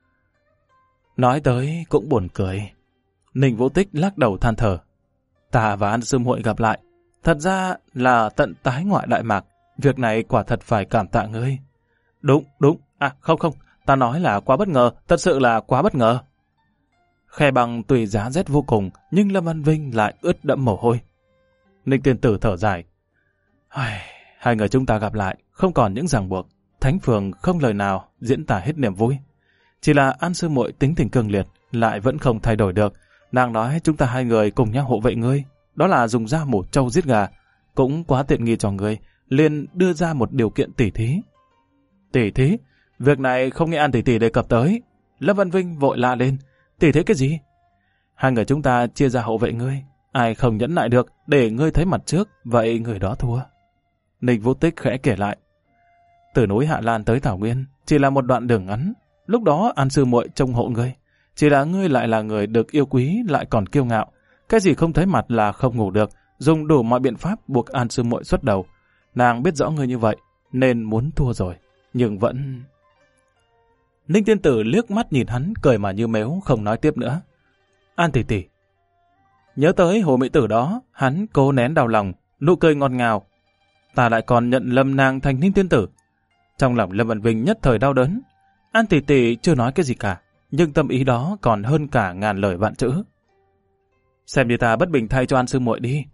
Nói tới cũng buồn cười. Ninh Vũ Tích lắc đầu than thở. Ta và An sư muội gặp lại, thật ra là tận tái ngoại Đại Mạc. Việc này quả thật phải cảm tạ ngươi. Đúng. Không, ta nói là quá bất ngờ, thật sự là quá bất ngờ. Khe Bằng tùy giá rét vô cùng, nhưng Lâm Văn Vinh lại ướt đẫm mồ hôi. Ninh tiên tử thở dài. Hai người chúng ta gặp lại, không còn những ràng buộc. Thánh Phường không lời nào diễn tả hết niềm vui. Chỉ là An sư muội tính tình cường liệt, lại vẫn không thay đổi được. Nàng nói chúng ta hai người cùng nhau hộ vệ ngươi, đó là dùng da mổ trâu giết gà, cũng quá tiện nghi cho ngươi, liền đưa ra một điều kiện tỉ thí. Tỉ thí? Việc này không nghe An tỷ tỷ đề cập tới. Lâm Văn Vinh vội la lên. Tỉ thí cái gì? Hai người chúng ta chia ra hộ vệ ngươi, ai không nhẫn nại được để ngươi thấy mặt trước, vậy người đó thua. Ninh Vũ Tích khẽ kể lại. Từ núi Hạ Lan tới Thảo Nguyên chỉ là một đoạn đường ngắn. Lúc đó An sư muội trông hộ ngươi, chỉ là ngươi lại là người được yêu quý, lại còn kiêu ngạo. Cái gì không thấy mặt là không ngủ được, dùng đủ mọi biện pháp buộc An sư muội xuất đầu. Nàng biết rõ ngươi như vậy, nên muốn thua rồi, nhưng vẫn... Ninh tiên tử liếc mắt nhìn hắn, cười mà như mếu, không nói tiếp nữa. An tỷ tỷ. Nhớ tới hồ mỹ tử đó, hắn cố nén đau lòng, nụ cười ngọt ngào. Ta lại còn nhận Lâm nàng thành Ninh tiên tử. Trong lòng Lâm Văn Vinh nhất thời đau đớn. An tỷ tỷ chưa nói cái gì cả, nhưng tâm ý đó còn hơn cả ngàn lời vạn chữ. Xem như ta bất bình thay cho An sư muội đi.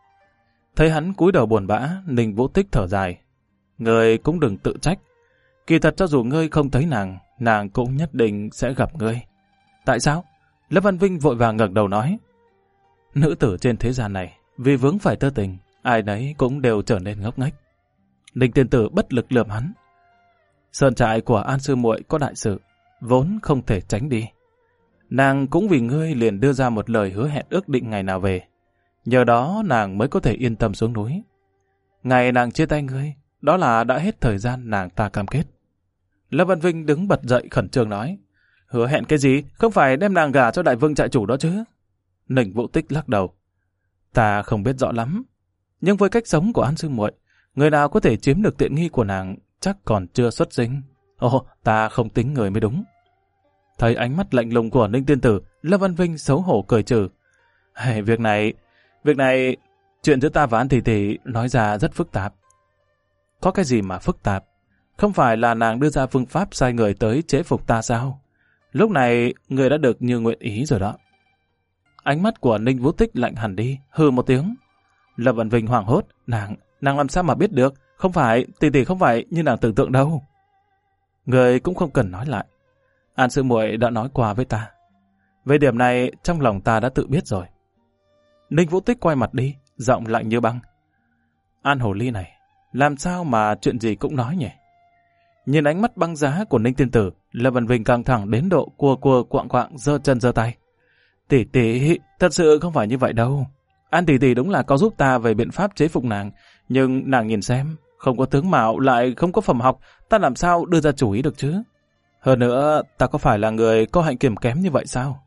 Thấy hắn cúi đầu buồn bã, Ninh Vũ Tích thở dài. Ngươi cũng đừng tự trách. Kỳ thật cho dù ngươi không thấy nàng, nàng cũng nhất định sẽ gặp ngươi. Tại sao? Lâm Văn Vinh vội vàng ngẩng đầu nói. Nữ tử trên thế gian này, vì vướng phải tơ tình, ai nấy cũng đều trở nên ngốc nghếch. Ninh tiên tử bất lực lườm hắn. Sơn trại của An sư muội có đại sự, vốn không thể tránh đi. Nàng cũng vì ngươi liền đưa ra một lời hứa hẹn ước định ngày nào về. Nhờ đó nàng mới có thể yên tâm xuống núi. Ngày nàng chia tay ngươi, đó là đã hết thời gian nàng ta cam kết. Lâm Văn Vinh đứng bật dậy khẩn trương nói. Hứa hẹn cái gì? Không phải đem nàng gả cho đại vương trại chủ đó chứ? Ninh Vũ Tích lắc đầu. Ta không biết rõ lắm. Nhưng với cách sống của An sư muội, người nào có thể chiếm được tiện nghi của nàng chắc còn chưa xuất sinh. Ồ, ta không tính người mới đúng. Thấy ánh mắt lạnh lùng của Ninh tiên tử, Lâm Văn Vinh xấu hổ cười trừ. Việc này, chuyện giữa ta và An tỷ tỷ nói ra rất phức tạp. Có cái gì mà phức tạp? Không phải là nàng đưa ra phương pháp sai người tới chế phục ta sao? Lúc này, người đã được như nguyện ý rồi đó. Ánh mắt của Ninh Vũ Tích lạnh hẳn đi, hừ một tiếng. Lâm Văn Vinh hoảng hốt, nàng làm sao mà biết được? Không phải, tỷ tỷ không phải như nàng tưởng tượng đâu. Người cũng không cần nói lại. An sư muội đã nói qua với ta. Về điểm này, trong lòng ta đã tự biết rồi. Ninh Vũ Tích quay mặt đi, giọng lạnh như băng. An Hồ Ly này, làm sao mà chuyện gì cũng nói nhỉ? Nhìn ánh mắt băng giá của Ninh tiên tử, Lâm Văn Vinh căng thẳng đến độ cua quạng quạng giơ chân giơ tay. Tỷ tỷ, thật sự không phải như vậy đâu. An tỷ tỷ đúng là có giúp ta về biện pháp chế phục nàng, nhưng nàng nhìn xem, không có tướng mạo lại không có phẩm học, ta làm sao đưa ra chủ ý được chứ? Hơn nữa, ta có phải là người có hạnh kiểm kém như vậy sao?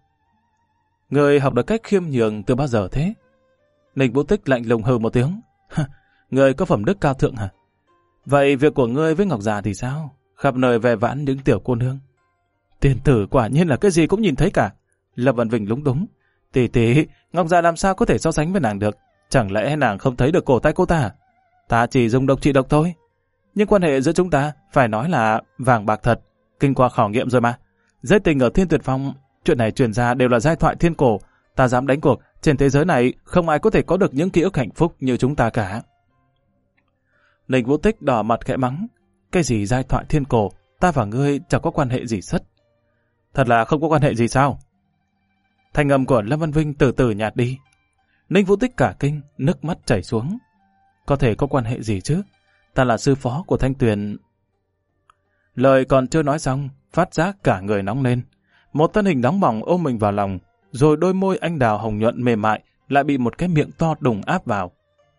Người học được cách khiêm nhường từ bao giờ thế? Ninh Vũ Tích lạnh lùng hừ một tiếng. Người có phẩm đức cao thượng hả? Vậy việc của ngươi với Ngọc Già thì sao? Khắp nơi về vãn những tiểu cô nương. Tiền tử quả nhiên là cái gì cũng nhìn thấy cả. Lâm Văn Vinh lúng túng. Tỷ, Ngọc Già làm sao có thể so sánh với nàng được? Chẳng lẽ nàng không thấy được cổ tay cô ta à? Ta chỉ dùng độc trị độc thôi. Nhưng quan hệ giữa chúng ta phải nói là vàng bạc thật, kinh qua khảo nghiệm rồi mà. Giới tình ở Thiên Tuyệt Phong, chuyện này truyền ra đều là giai thoại thiên cổ. Ta dám đánh cuộc, trên thế giới này không ai có thể có được những ký ức hạnh phúc như chúng ta cả. Ninh Vũ Tích đỏ mặt khẽ mắng. Cái gì giai thoại thiên cổ, ta và ngươi chẳng có quan hệ gì sất. Thật là không có quan hệ gì sao? Thanh âm của Lâm Văn Vinh từ từ nhạt đi. Ninh Vũ Tích cả kinh, nước mắt chảy xuống. Có thể có quan hệ gì chứ? Ta là sư phó của Thanh Tuyền. Lời còn chưa nói xong, phát giác cả người nóng lên. Một thân hình nóng bỏng ôm mình vào lòng, rồi đôi môi anh đào hồng nhuận mềm mại lại bị một cái miệng to đùng áp vào.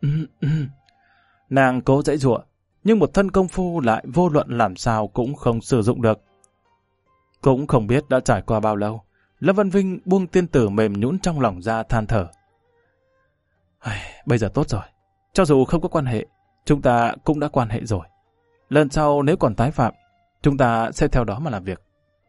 Nàng cố giãy giụa, nhưng một thân công phu lại vô luận làm sao cũng không sử dụng được. Cũng không biết đã trải qua bao lâu, Lâm Văn Vinh buông tiên tử mềm nhũn trong lòng ra than thở. Bây giờ tốt rồi, cho dù không có quan hệ, chúng ta cũng đã quan hệ rồi. Lần sau nếu còn tái phạm, chúng ta sẽ theo đó mà làm việc.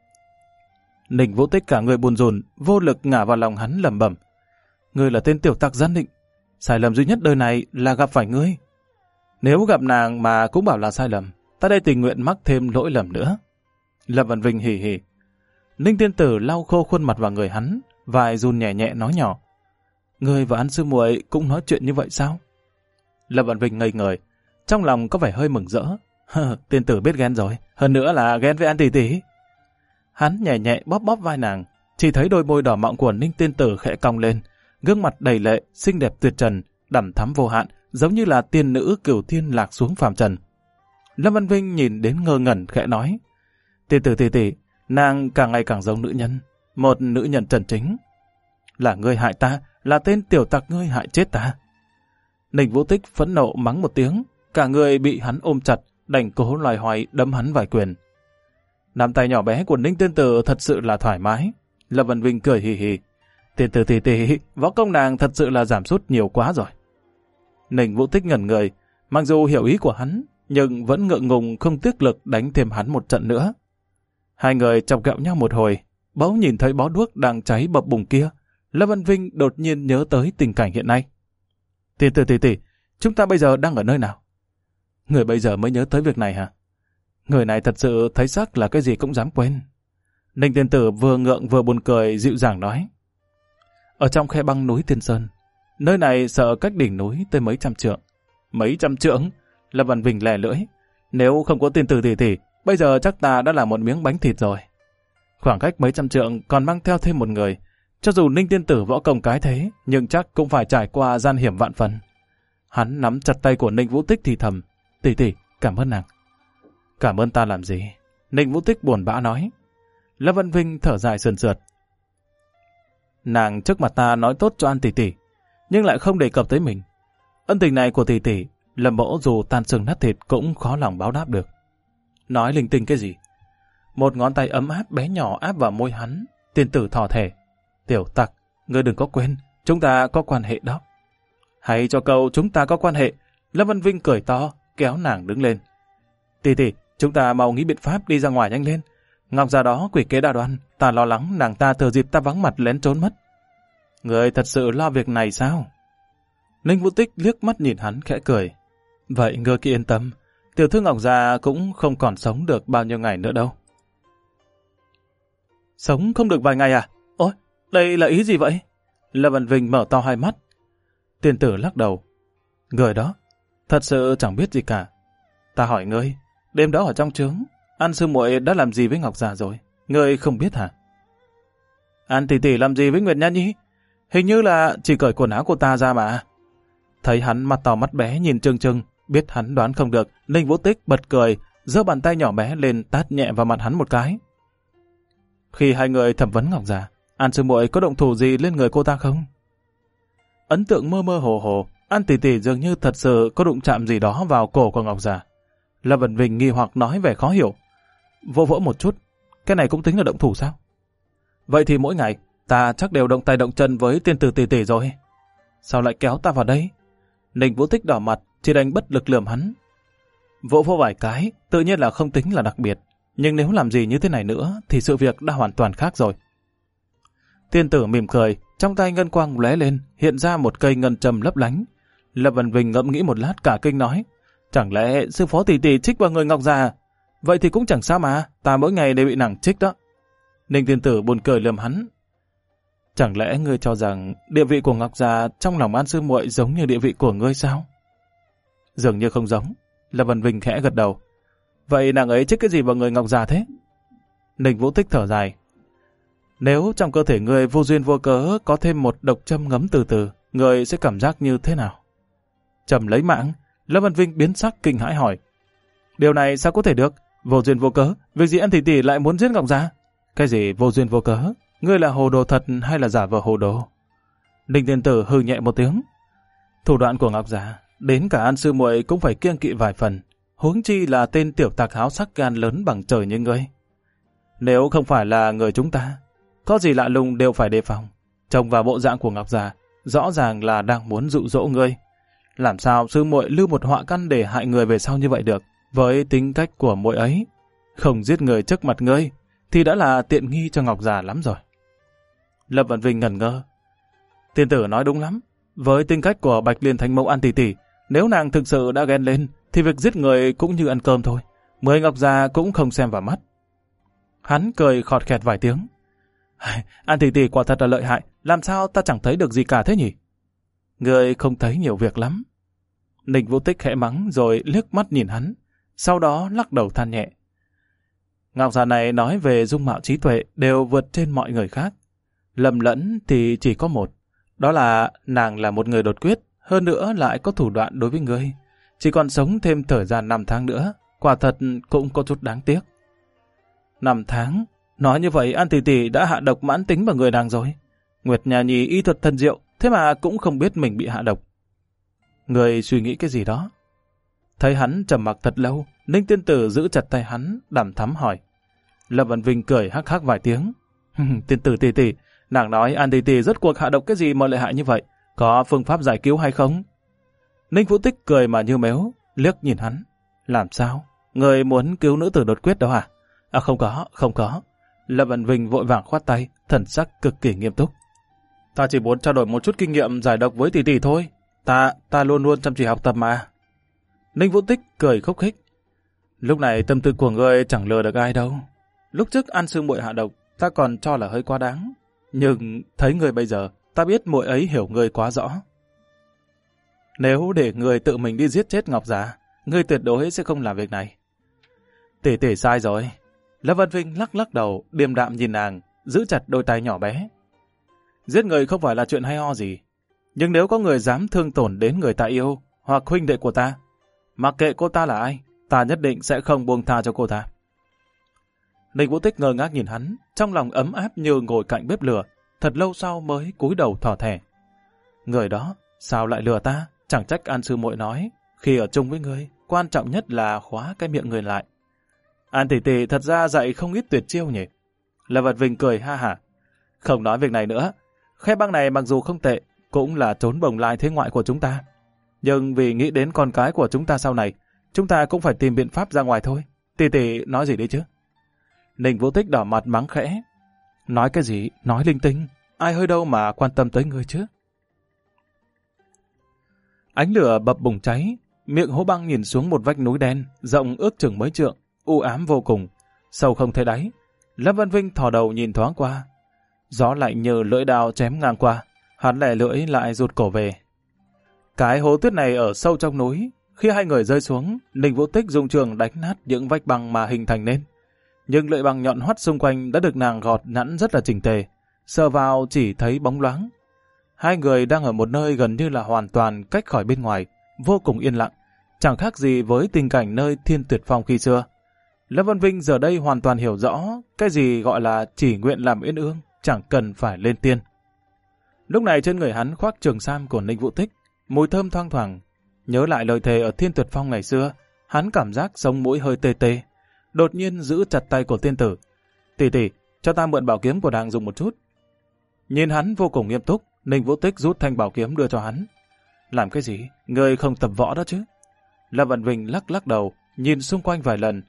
Ninh Vũ Tích cả người buồn rùn, vô lực ngả vào lòng hắn lẩm bẩm. Ngươi là tên tiểu tặc gian định, sai lầm duy nhất đời này là gặp phải ngươi. Nếu gặp nàng mà cũng bảo là sai lầm, ta đây tình nguyện mắc thêm lỗi lầm nữa. Lâm Văn Vinh hì hì. Ninh tiên tử lau khô khuôn mặt vào người hắn, vài run nhẹ nhẹ nói nhỏ. Ngươi và An sư muội cũng nói chuyện như vậy sao? Lâm Văn Vinh ngây ngời, trong lòng có vẻ hơi mừng rỡ. Tiên tử biết ghen rồi, hơn nữa là ghen với An tỷ tỷ. Hắn nhẹ nhẹ bóp bóp vai nàng, chỉ thấy đôi môi đỏ mọng của Ninh tiên tử khẽ cong lên, gương mặt đầy lệ, xinh đẹp tuyệt trần, đằm thắm vô hạn, giống như là tiên nữ cửu thiên lạc xuống phàm trần. Lâm Văn Vinh nhìn đến ngơ ngẩn khẽ nói. Tiên tử tỷ, nàng càng ngày càng giống nữ nhân, một nữ nhân trần chính. Là ngươi hại ta, là tên tiểu tặc ngươi hại chết ta. Ninh Vũ Tích phẫn nộ mắng một tiếng, cả người bị hắn ôm chặt, đành cố loài hoài đấm hắn vài quyền. Nắm tay nhỏ bé của Ninh tiên tử thật sự là thoải mái. Lâm Văn Vinh cười hì hì. Tiên tử tỷ, võ công nàng thật sự là giảm sút nhiều quá rồi. Ninh Vũ Tích ngẩn người, mặc dù hiểu ý của hắn, nhưng vẫn ngượng ngùng không tiếc lực đánh thêm hắn một trận nữa. Hai người chọc ghẹo nhau một hồi, bỗng nhìn thấy bó đuốc đang cháy bập bùng kia. Lâm Văn Vinh đột nhiên nhớ tới tình cảnh hiện nay. Tiên tử tỷ, chúng ta bây giờ đang ở nơi nào? Người bây giờ mới nhớ tới việc này hả? Người này thật sự thấy sắc là cái gì cũng dám quên. Ninh tiên tử vừa ngượng vừa buồn cười dịu dàng nói. Ở trong khe băng núi Tiên Sơn, nơi này sợ cách đỉnh núi tới mấy trăm trượng. Mấy trăm trượng? Lâm Văn Vinh lè lưỡi. Nếu không có tiên tử tỷ, bây giờ chắc ta đã là một miếng bánh thịt rồi. Khoảng cách mấy trăm trượng còn mang theo thêm một người. Cho dù Ninh tiên tử võ công cái thế, nhưng chắc cũng phải trải qua gian hiểm vạn phần. Hắn nắm chặt tay của Ninh Vũ Tích thì thầm. Tỷ, cảm ơn nàng. Cảm ơn ta làm gì? Ninh Vũ Tích buồn bã nói. Lâm Văn Vinh thở dài sườn sượt. Nàng trước mặt ta nói tốt cho An tỷ, nhưng lại không đề cập tới mình. Ân tình này của tỷ, Lâm mỗ dù tan xương nát thịt cũng khó lòng báo đáp được. Nói linh tinh cái gì? Một ngón tay ấm áp bé nhỏ áp vào môi hắn. Tiên tử thò thẻ. Tiểu tặc, ngươi đừng có quên, chúng ta có quan hệ đó. Hay cho câu chúng ta có quan hệ. Lâm Văn Vinh cười to, kéo nàng đứng lên. Tỷ, chúng ta mau nghĩ biện pháp đi ra ngoài nhanh lên. Ngọc Già đó quỷ kế đa đoan, ta lo lắng nàng ta thừa dịp ta vắng mặt lén trốn mất. Người thật sự lo việc này sao? Ninh Vũ Tích liếc mắt nhìn hắn khẽ cười. Vậy ngươi cứ yên tâm, tiểu thư Ngọc Già cũng không còn sống được bao nhiêu ngày nữa đâu. Sống không được vài ngày à? Ôi, đây là ý gì vậy? Lâm Văn Vinh mở to hai mắt. Tiên tử lắc đầu. Người đó, thật sự chẳng biết gì cả. Ta hỏi ngươi, đêm đó ở trong trướng, An sư muội đã làm gì với Ngọc Già rồi? Ngươi không biết hả? An tỷ làm gì với Nguyệt Nha Nhi? Hình như là chỉ cởi quần áo của ta ra mà. Thấy hắn mặt to mắt bé nhìn trừng trừng, biết hắn đoán không được, Ninh Vũ Tích bật cười, giơ bàn tay nhỏ bé lên tát nhẹ vào mặt hắn một cái. Khi hai người thẩm vấn Ngọc Già, An sư muội có động thủ gì lên người cô ta không? Ấn tượng mơ mơ hồ hồ, An tỷ dường như thật sự có đụng chạm gì đó vào cổ của Ngọc Già. Lâm Văn Vinh nghi hoặc nói vẻ khó hiểu. Vỗ vỗ một chút, cái này cũng tính là động thủ sao? Vậy thì mỗi ngày, ta chắc đều động tay động chân với tiên tử tỷ rồi. Sao lại kéo ta vào đây? Ninh Vũ Tích đỏ mặt, chỉ đành bất lực lườm hắn. Vỗ vài cái, tự nhiên là không tính là đặc biệt. Nhưng nếu làm gì như thế này nữa thì sự việc đã hoàn toàn khác rồi. Tiên tử mỉm cười, trong tay ngân quang lóe lên, hiện ra một cây ngân châm lấp lánh. Lâm Vân Vinh ngẫm nghĩ một lát cả kinh nói, chẳng lẽ sư phó tỷ tỷ trích vào người Ngọc già? Vậy thì cũng chẳng sao mà, ta mỗi ngày đều bị nàng trích đó. Ninh tiên tử buồn cười lườm hắn. Chẳng lẽ ngươi cho rằng địa vị của Ngọc già trong lòng An sư muội giống như địa vị của ngươi sao? Dường như không giống. Lâm Vân Vinh khẽ gật đầu. Vậy nàng ấy trích cái gì vào người Ngọc già thế? Ninh Vũ Tích thở dài. Nếu trong cơ thể ngươi vô duyên vô cớ có thêm một độc châm ngấm từ từ, ngươi sẽ cảm giác như thế nào? Châm lấy mạng. Lâm Vân Vinh biến sắc kinh hãi hỏi. Điều này sao có thể được? Vô duyên vô cớ, việc gì An tỷ tỷ lại muốn giết Ngọc già? Cái gì vô duyên vô cớ? Ngươi là hồ đồ thật hay là giả vờ hồ đồ? Ninh tiên tử hừ nhẹ một tiếng. Thủ đoạn của Ngọc già, đến cả An sư muội cũng phải kiêng kỵ vài phần, huống chi là tên tiểu tặc háo sắc gan lớn bằng trời như ngươi. Nếu không phải là người chúng ta, có gì lạ lùng đều phải đề phòng. Trông vào bộ dạng của Ngọc già, rõ ràng là đang muốn dụ dỗ ngươi. Làm sao sư muội lưu một họa căn để hại người về sau như vậy được? Với tính cách của muội ấy, không giết người trước mặt ngươi thì đã là tiện nghi cho Ngọc già lắm rồi. Lâm Vân Vinh ngẩn ngơ. Tiên tử nói đúng lắm. Với tính cách của Bạch Liên Thánh Mẫu An tỷ tỷ, nếu nàng thực sự đã ghen lên, thì việc giết người cũng như ăn cơm thôi. 10 Ngọc già cũng không xem vào mắt. Hắn cười khọt khẹt vài tiếng. An tỷ tỷ quả thật là lợi hại, làm sao ta chẳng thấy được gì cả thế nhỉ? Người không thấy nhiều việc lắm. Ninh Vũ Tích khẽ mắng rồi liếc mắt nhìn hắn, sau đó lắc đầu than nhẹ. Ngọc già này nói về dung mạo trí tuệ đều vượt trên mọi người khác. Lầm lẫn thì chỉ có một, đó là nàng là một người đột quyết, hơn nữa lại có thủ đoạn đối với ngươi. Chỉ còn sống thêm thời gian 5 tháng nữa, quả thật cũng có chút đáng tiếc. 5 tháng? Nói như vậy An tỷ tỷ đã hạ độc mãn tính vào người nàng rồi. Nguyệt Nha Nhi y thuật thần diệu, thế mà cũng không biết mình bị hạ độc. Người suy nghĩ cái gì đó? Thấy hắn trầm mặc thật lâu, Ninh tiên tử giữ chặt tay hắn, đằm thắm hỏi. Lâm Vân Vinh cười hắc hắc vài tiếng. Tiên tử tỷ tỷ, nàng nói An tỷ tỷ rốt cuộc hạ độc cái gì mà lợi hại như vậy? Có phương pháp giải cứu hay không? Ninh Vũ Tích cười mà như mếu, liếc nhìn hắn. Làm sao? Người muốn cứu nữ tử đột quyết đó à? À không có. Lâm Vân Vinh vội vàng khoát tay, thần sắc cực kỳ nghiêm túc. Ta chỉ muốn trao đổi một chút kinh nghiệm giải độc với tỷ tỷ thôi. Ta luôn luôn chăm chỉ học tập mà. Ninh Vũ Tích cười khúc khích. Lúc này tâm tư của ngươi chẳng lừa được ai đâu. Lúc trước An sư muội hạ độc, ta còn cho là hơi quá đáng. Nhưng thấy ngươi bây giờ, ta biết muội ấy hiểu ngươi quá rõ. Nếu để ngươi tự mình đi giết chết Ngọc già, ngươi tuyệt đối sẽ không làm việc này. Tỷ tỷ sai rồi. Lâm Vân Vinh lắc đầu, điềm đạm nhìn nàng, giữ chặt đôi tay nhỏ bé. Giết người không phải là chuyện hay ho gì. Nhưng nếu có người dám thương tổn đến người ta yêu, hoặc huynh đệ của ta, mặc kệ cô ta là ai, ta nhất định sẽ không buông tha cho cô ta. Ninh Vũ Tích ngơ ngác nhìn hắn, trong lòng ấm áp như ngồi cạnh bếp lửa, thật lâu sau mới cúi đầu thỏ thẻ. Người đó, sao lại lừa ta? Chẳng trách An sư muội nói, khi ở chung với ngươi, quan trọng nhất là khóa cái miệng người lại. An tỷ tỷ thật ra dạy không ít tuyệt chiêu nhỉ? Lâm Vật Vinh cười ha hả. Không nói việc này nữa, khe băng này mặc dù không tệ, cũng là trốn bồng lai thế ngoại của chúng ta. Nhưng vì nghĩ đến con cái của chúng ta sau này, chúng ta cũng phải tìm biện pháp ra ngoài thôi. Tỷ tỷ nói gì đấy chứ? Ninh Vũ Tích đỏ mặt mắng khẽ. Nói cái gì? Nói linh tinh. Ai hơi đâu mà quan tâm tới ngươi chứ? Ánh lửa bập bùng cháy, miệng hố băng nhìn xuống một vách núi đen, rộng ước chừng mấy trượng, u ám vô cùng, sâu không thấy đáy. Lâm Văn Vinh thò đầu nhìn thoáng qua. Gió lạnh như lưỡi đao chém ngang qua, hắn lẻ lưỡi lại rụt cổ về. Cái hố tuyết này ở sâu trong núi, khi hai người rơi xuống, Ninh Vũ Tích dùng trường đánh nát những vách băng mà hình thành nên. Nhưng lưỡi băng nhọn hoắt xung quanh đã được nàng gọt nhẵn rất là chỉnh tề, sờ vào chỉ thấy bóng loáng. Hai người đang ở một nơi gần như là hoàn toàn cách khỏi bên ngoài, vô cùng yên lặng, chẳng khác gì với tình cảnh nơi Thiên Tuyệt Phong khi xưa. Lâm Văn Vinh giờ đây hoàn toàn hiểu rõ cái gì gọi là chỉ nguyện làm yên ương, chẳng cần phải lên tiên. Lúc này trên người hắn khoác trường sam của Ninh Vũ Tích, mùi thơm thoang thoảng. Nhớ lại lời thề ở Thiên Tuyệt Phong ngày xưa, hắn cảm giác sống mũi hơi tê tê. Đột nhiên giữ chặt tay của tiên tử. Tỷ tỷ, cho ta mượn bảo kiếm của nàng dùng một chút. Nhìn hắn vô cùng nghiêm túc, Ninh Vũ Tích rút thanh bảo kiếm đưa cho hắn. Làm cái gì? Ngươi không tập võ đó chứ? Lâm Văn Vinh lắc đầu, nhìn xung quanh vài lần.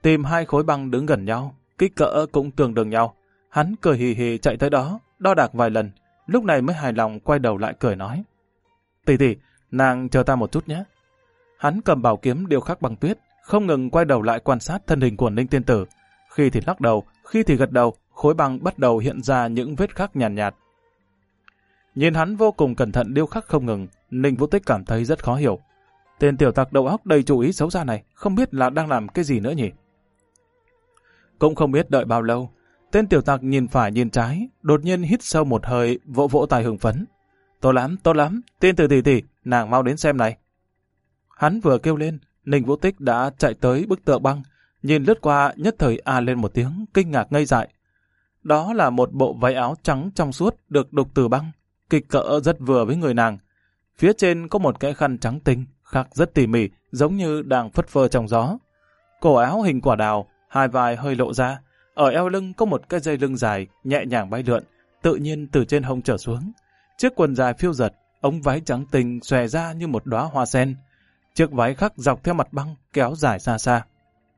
tìm 2 khối băng đứng gần nhau, kích cỡ cũng tương đương nhau. Hắn cười hì hì chạy tới đó, đo đạc vài lần, lúc này mới hài lòng quay đầu lại cười nói. Tỷ tỷ, nàng chờ ta một chút nhé. Hắn cầm bảo kiếm điêu khắc bằng tuyết, không ngừng quay đầu lại quan sát thân hình của Ninh tiên tử. Khi thì lắc đầu, khi thì gật đầu, khối băng bắt đầu hiện ra những vết khắc nhàn nhạt. Nhìn hắn vô cùng cẩn thận điêu khắc không ngừng, Ninh Vũ Tích cảm thấy rất khó hiểu. Tên tiểu tặc đầu óc đầy chủ ý xấu xa này, không biết là đang làm cái gì nữa nhỉ? Cũng không biết đợi bao lâu, tên tiểu tặc nhìn phải nhìn trái, đột nhiên hít sâu một hơi, vỗ vỗ tay hưng phấn. Tốt lắm, tiên tử tỷ tỷ, nàng mau đến xem này. Hắn vừa kêu lên, Ninh Vũ Tích đã chạy tới bức tượng băng, nhìn lướt qua nhất thời lên một tiếng, kinh ngạc ngây dại. Đó là một bộ váy áo trắng trong suốt được đục từ băng, kích cỡ rất vừa với người nàng. Phía trên có một cái khăn trắng tinh, khắc rất tỉ mỉ, giống như đang phất phơ trong gió. Cổ áo hình quả đào, 2 vai hơi lộ ra, ở eo lưng có một cái dây lưng dài, nhẹ nhàng bay lượn, tự nhiên từ trên hông trở xuống. Chiếc quần dài phiêu giật, ống váy trắng tinh xòe ra như một đóa hoa sen. Chiếc váy khắc dọc theo mặt băng kéo dài xa xa.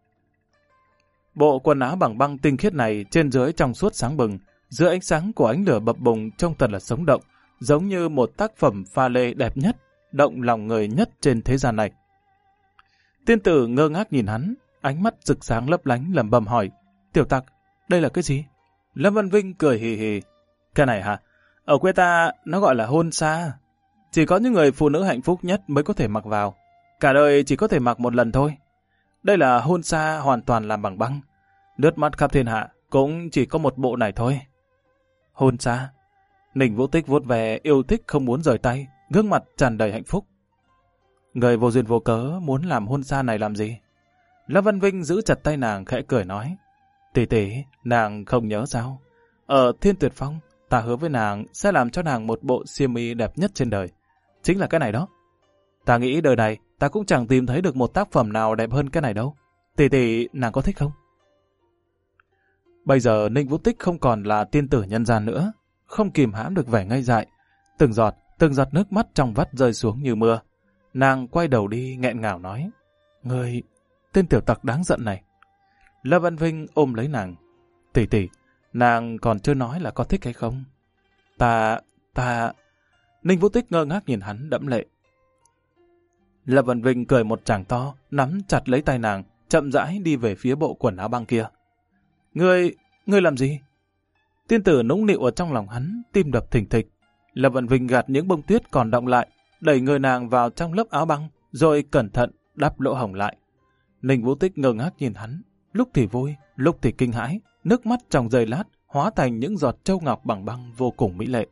Bộ quần áo bằng băng tinh khiết này trên dưới trong suốt sáng bừng, dưới ánh sáng của ánh lửa bập bùng trông thật là sống động, giống như một tác phẩm pha lê đẹp nhất, động lòng người nhất trên thế gian này. Tiên tử ngơ ngác nhìn hắn, ánh mắt rực sáng lấp lánh lẩm bẩm hỏi, tiểu tặc, đây là cái gì? Lâm Văn Vinh cười hì hì, cái này hả? Ở quê ta nó gọi là hôn sa, chỉ có những người phụ nữ hạnh phúc nhất mới có thể mặc vào, cả đời chỉ có thể mặc một lần thôi. Đây là hôn sa hoàn toàn làm bằng băng, nước mắt khắp thiên hạ cũng chỉ có một bộ này thôi. Hôn sa. Ninh Vũ Tích vuốt về yêu thích không muốn rời tay, gương mặt tràn đầy hạnh phúc. Người vô duyên vô cớ muốn làm hôn sa này làm gì? Lâm Văn Vinh giữ chặt tay nàng khẽ cười nói, tỷ tỷ, nàng không nhớ sao? Ở Thiên Tuyệt Phong, ta hứa với nàng sẽ làm cho nàng một bộ xiêm y đẹp nhất trên đời. Chính là cái này đó. Ta nghĩ đời này ta cũng chẳng tìm thấy được một tác phẩm nào đẹp hơn cái này đâu. Tỷ tỷ, nàng có thích không? Bây giờ Ninh Vũ Tích không còn là tiên tử nhân gian nữa, không kìm hãm được vẻ ngây dại. Từng giọt nước mắt trong vắt rơi xuống như mưa. Nàng quay đầu đi nghẹn ngào nói, ngươi, tên tiểu tặc đáng giận này. Lâm Văn Vinh ôm lấy nàng, tỷ tỷ, nàng còn chưa nói là có thích hay không? Ta... Ninh Vũ Tích ngơ ngác nhìn hắn đẫm lệ. Lâm Văn Vinh cười một tràng to, nắm chặt lấy tay nàng, chậm rãi đi về phía bộ quần áo băng kia. Ngươi làm gì? Tiên tử nũng nịu ở trong lòng hắn, tim đập thình thịch. Lâm Văn Vinh gạt những bông tuyết còn đọng lại, đẩy người nàng vào trong lớp áo băng, rồi cẩn thận đắp lỗ hổng lại. Ninh Vũ Tích ngơ ngác nhìn hắn, lúc thì vui, lúc thì kinh hãi, nước mắt trong giây lát hóa thành những giọt châu ngọc bằng băng vô cùng mỹ lệ.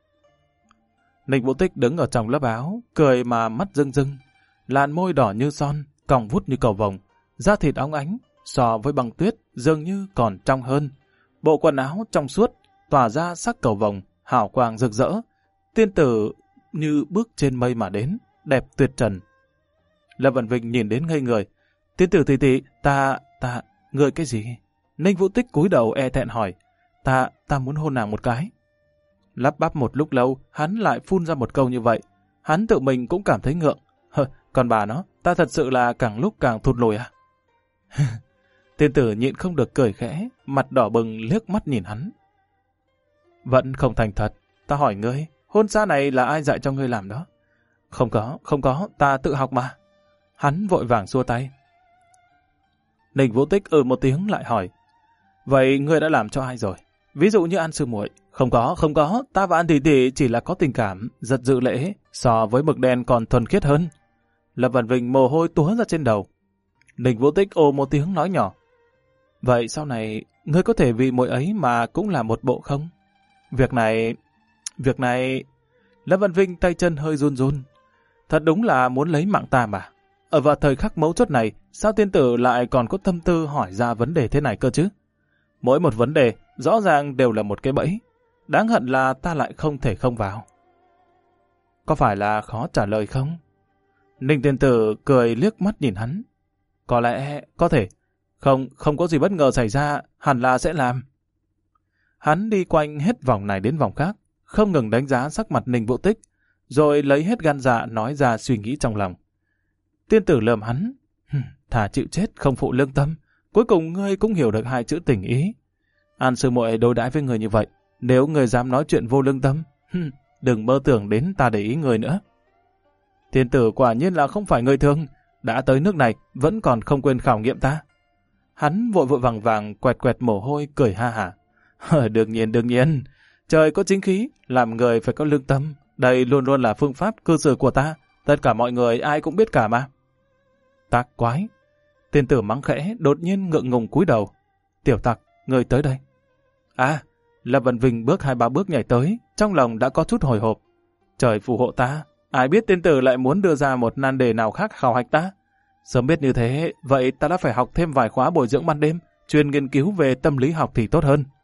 Ninh Vũ Tích đứng ở trong lớp áo, cười mà mắt rưng rưng, làn môi đỏ như son, cong vút như cầu vồng, da thịt óng ánh, so với băng tuyết dường như còn trong hơn. Bộ quần áo trong suốt, tỏa ra sắc cầu vồng, hào quang rực rỡ. Tiên tử như bước trên mây mà đến, đẹp tuyệt trần. Lâm Văn Vinh nhìn đến ngây người. Tiên tử tỷ tỷ, ta, ngươi cái gì? Ninh Vũ Tích cúi đầu e thẹn hỏi. Ta muốn hôn nàng một cái. Lắp bắp một lúc lâu, hắn lại phun ra một câu như vậy. Hắn tự mình cũng cảm thấy ngượng. Còn bà nó, ta thật sự là càng lúc càng thụt lùi à? Tiên tử nhịn không được cười khẽ, mặt đỏ bừng liếc mắt nhìn hắn. Vẫn không thành thật, ta hỏi ngươi, hôn sa này là ai dạy cho ngươi làm đó? Không có, ta tự học mà. Hắn vội vàng xua tay. Ninh Vũ Tích một tiếng lại hỏi, vậy ngươi đã làm cho ai rồi? Ví dụ như An sư muội. Không có, ta và An tỷ tỷ chỉ là có tình cảm, giật dự lễ, so với mực đen còn thuần khiết hơn. Lâm Văn Vinh mồ hôi túa ra trên đầu. Ninh Vũ Tích một tiếng nói nhỏ, vậy sau này ngươi có thể vì muội ấy mà cũng làm một bộ không? Việc này... Lâm Văn Vinh tay chân hơi run run. Thật đúng là muốn lấy mạng ta mà. Ở vào thời khắc mấu chốt này, sao tiên tử lại còn có tâm tư hỏi ra vấn đề thế này cơ chứ? Mỗi một vấn đề rõ ràng đều là một cái bẫy. Đáng hận là ta lại không thể không vào. Có phải là khó trả lời không? Ninh tiên tử cười liếc mắt nhìn hắn. Có lẽ, có thể. Không có gì bất ngờ xảy ra, hẳn là sẽ làm. Hắn đi quanh hết vòng này đến vòng khác, không ngừng đánh giá sắc mặt Ninh Vũ Tích, rồi lấy hết gan dạ nói ra suy nghĩ trong lòng. Tiên tử lườm hắn, thà chịu chết không phụ lương tâm, cuối cùng ngươi cũng hiểu được hai chữ tình ý. An sư muội đối đãi với người như vậy, nếu người dám nói chuyện vô lương tâm, đừng mơ tưởng đến ta để ý người nữa. Thiên tử quả nhiên là không phải người thường, đã tới nước này vẫn còn không quên khảo nghiệm ta. Hắn vội vội vàng vàng quẹt quẹt mồ hôi cười ha hả. Đương nhiên, trời có chính khí, làm người phải có lương tâm, đây luôn luôn là phương pháp cư xử của ta, tất cả mọi người ai cũng biết cả mà. Tặc quái! Thiên tử mắng khẽ, đột nhiên ngượng ngùng cúi đầu. Tiểu tặc, người tới đây. À, Lâm Vân Vinh bước 2-3 bước nhảy tới, trong lòng đã có chút hồi hộp. Trời phù hộ ta, ai biết tiên tử lại muốn đưa ra một nan đề nào khác khảo hạch ta. Sớm biết như thế, vậy ta đã phải học thêm vài khóa bồi dưỡng ban đêm, chuyên nghiên cứu về tâm lý học thì tốt hơn.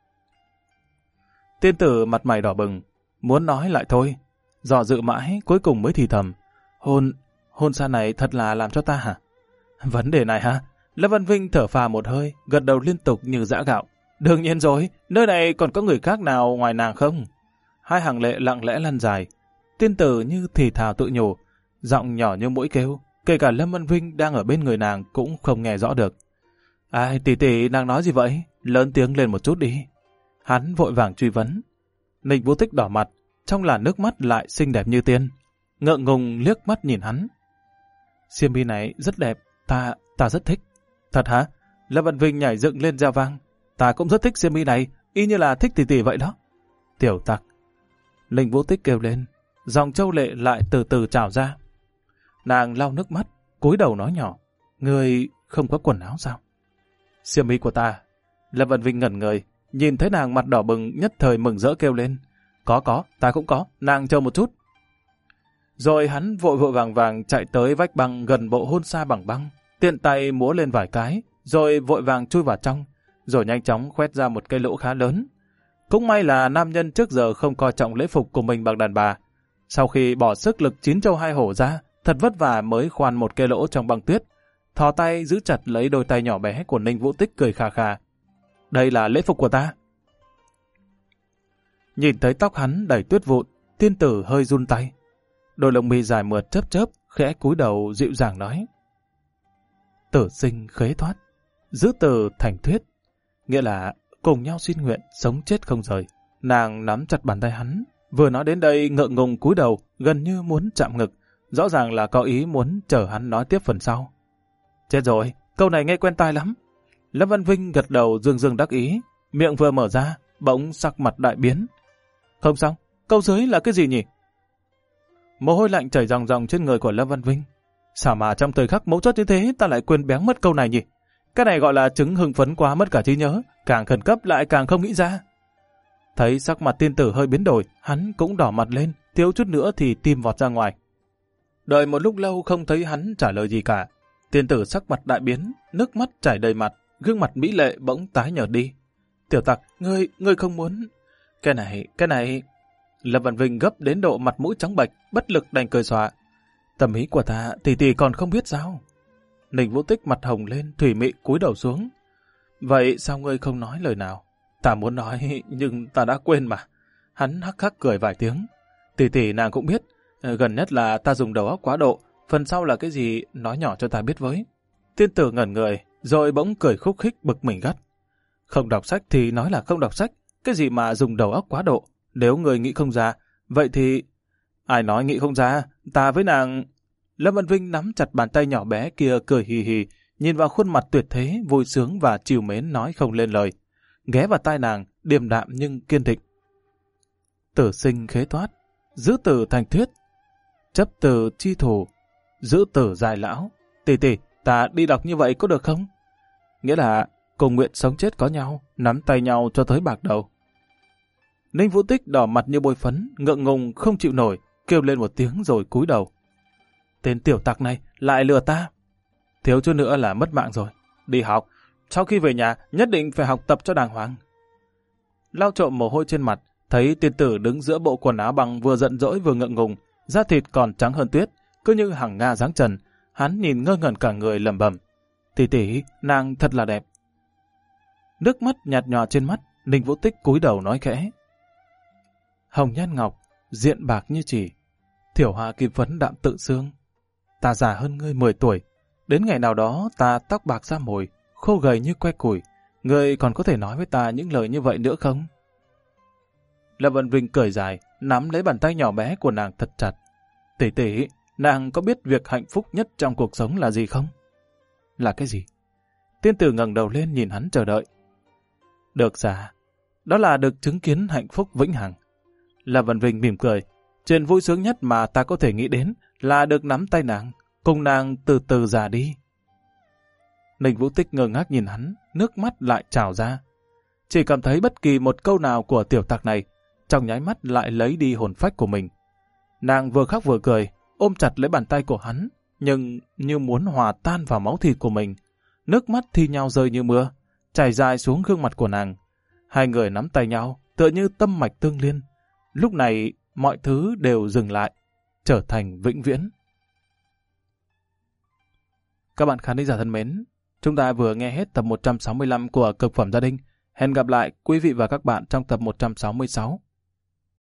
Tiên tử mặt mày đỏ bừng, muốn nói lại thôi. Dò dự mãi, cuối cùng mới thì thầm. Hôn xa này thật là làm cho ta hả? Vấn đề này hả? Lâm Văn Vinh thở phào một hơi, gật đầu liên tục như giã gạo. Đương nhiên rồi, nơi này còn có người khác nào ngoài nàng không? Hai hàng lệ lặng lẽ lăn dài. Tiên tử như thì thào tự nhủ, giọng nhỏ như mũi kêu, kể cả Lâm Văn Vinh đang ở bên người nàng cũng không nghe rõ được. Ai, tỷ nàng nói gì vậy? Lớn tiếng lên một chút đi. Hắn vội vàng truy vấn. Ninh Vũ Tích đỏ mặt, trong làn nước mắt lại xinh đẹp như tiên. Ngượng ngùng liếc mắt nhìn hắn. Xiêm y này rất đẹp, ta rất thích. Thật hả? Lâm Văn Vinh nhảy dựng lên reo vang. Ta cũng rất thích xiêm y này, y như là thích tỷ vậy đó. Tiểu tặc. Ninh Vũ Tích kêu lên, dòng châu lệ lại từ từ trào ra. Nàng lau nước mắt, cúi đầu nói nhỏ. Người không có quần áo sao? Xiêm y của ta. Lâm Văn Vinh ngẩn người, nhìn thấy nàng mặt đỏ bừng nhất thời mừng rỡ kêu lên. Có, ta cũng có, nàng chờ một chút. Rồi hắn vội vội vàng vàng chạy tới vách băng gần bộ hôn sa bằng băng, tiện tay múa lên vài cái, rồi vội vàng chui vào trong, rồi nhanh chóng khoét ra một cái lỗ khá lớn. Cũng may là nam nhân trước giờ không coi trọng lễ phục của mình bằng đàn bà. Sau khi bỏ sức lực 9 trâu 2 hổ ra, thật vất vả mới khoan một cái lỗ trong băng tuyết, thò tay giữ chặt lấy đôi tay nhỏ bé của Ninh Vũ Tích cười khà khà. Đây là lễ phục của ta. Nhìn thấy tóc hắn đầy tuyết vụn, tiên tử hơi run tay. Đôi lông mi dài mượt chớp chớp, khẽ cúi đầu dịu dàng nói. Tử sinh khế thoát, giữ từ thành thuyết, nghĩa là cùng nhau xin nguyện, sống chết không rời. Nàng nắm chặt bàn tay hắn, vừa nói đến đây ngượng ngùng cúi đầu, gần như muốn chạm ngực, rõ ràng là có ý muốn chờ hắn nói tiếp phần sau. Chết rồi, câu này nghe quen tai lắm. Lâm Văn Vinh gật đầu dương dương đắc ý, miệng vừa mở ra, bỗng sắc mặt đại biến. Không xong, câu dưới là cái gì nhỉ? Mồ hôi lạnh chảy ròng ròng trên người của Lâm Văn Vinh. Sao mà trong thời khắc mấu chốt như thế ta lại quên béng mất câu này nhỉ? Cái này gọi là chứng hưng phấn quá mất cả trí nhớ, càng khẩn cấp lại càng không nghĩ ra. Thấy sắc mặt tiên tử hơi biến đổi, hắn cũng đỏ mặt lên, thiếu chút nữa thì tim vọt ra ngoài. Đợi một lúc lâu không thấy hắn trả lời gì cả. Tiên tử sắc mặt đại biến, nước mắt chảy đầy mặt, gương mặt mỹ lệ bỗng tái nhợt đi. Tiểu tặc, ngươi không muốn... Cái này... Lâm Văn Vinh gấp đến độ mặt mũi trắng bệch, bất lực đành cười xòa. Tâm ý của ta, tỷ còn không biết sao. Ninh Vũ Tích mặt hồng lên, thủy mị cúi đầu xuống. Vậy sao ngươi không nói lời nào? Ta muốn nói, nhưng ta đã quên mà. Hắn hắc hắc cười vài tiếng. Tỷ nàng cũng biết, gần nhất là ta dùng đầu óc quá độ, phần sau là cái gì nói nhỏ cho ta biết với. Tiên tử ngẩn người, rồi bỗng cười khúc khích bực mình gắt. Không đọc sách thì nói là không đọc sách, cái gì mà dùng đầu óc quá độ. Nếu người nghĩ không ra, vậy thì... Ai nói nghĩ không ra, ta với nàng... Lâm Văn Vinh nắm chặt bàn tay nhỏ bé kia cười hì hì, nhìn vào khuôn mặt tuyệt thế, vui sướng và trìu mến nói không lên lời. Ghé vào tai nàng, điềm đạm nhưng kiên định. Tử sinh khế thoát, giữ tử thành thuyết, chấp tử chi thủ, giữ tử dài lão. Tỷ, ta đi đọc như vậy có được không? Nghĩa là cùng nguyện sống chết có nhau, nắm tay nhau cho tới bạc đầu. Ninh Vũ Tích đỏ mặt như bôi phấn, ngượng ngùng không chịu nổi, kêu lên một tiếng rồi cúi đầu. Tên tiểu tặc này lại lừa ta. Thiếu chút nữa là mất mạng rồi. Đi học, sau khi về nhà nhất định phải học tập cho đàng hoàng. Lau trộm mồ hôi trên mặt, thấy tiên tử đứng giữa bộ quần áo bằng vừa giận dỗi vừa ngượng ngùng, da thịt còn trắng hơn tuyết, cứ như hàng nga dáng trần. Hắn nhìn ngơ ngẩn cả người lẩm bẩm. Tỷ, nàng thật là đẹp. Nước mắt nhạt nhòa trên mắt, Ninh Vũ Tích cúi đầu nói khẽ. Hồng nhan ngọc, diện bạc như chỉ, thiểu hoa kim phấn đạm tự xương. Ta già hơn ngươi 10 tuổi, đến ngày nào đó ta tóc bạc da mồi, khô gầy như que củi, ngươi còn có thể nói với ta những lời như vậy nữa không? Lâm Vân Vinh cười dài, nắm lấy bàn tay nhỏ bé của nàng thật chặt. Tỷ tỷ, nàng có biết việc hạnh phúc nhất trong cuộc sống là gì không? Là cái gì? Tiên tử ngẩng đầu lên nhìn hắn chờ đợi. Được già, đó là được chứng kiến hạnh phúc vĩnh hằng. Lâm Vân Vinh mỉm cười. Chuyện vui sướng nhất mà ta có thể nghĩ đến là được nắm tay nàng, cùng nàng từ từ già đi. Ninh Vũ Tích ngơ ngác nhìn hắn, nước mắt lại trào ra. Chỉ cảm thấy bất kỳ một câu nào của tiểu tặc này, trong nháy mắt lại lấy đi hồn phách của mình. Nàng vừa khóc vừa cười, ôm chặt lấy bàn tay của hắn, nhưng như muốn hòa tan vào máu thịt của mình. Nước mắt thi nhau rơi như mưa, chảy dài xuống gương mặt của nàng. Hai người nắm tay nhau, tựa như tâm mạch tương liên. Lúc này, mọi thứ đều dừng lại, trở thành vĩnh viễn. Các bạn khán giả thân mến, chúng ta vừa nghe hết tập 165 của Cực phẩm gia đình. Hẹn gặp lại quý vị và các bạn trong tập 166.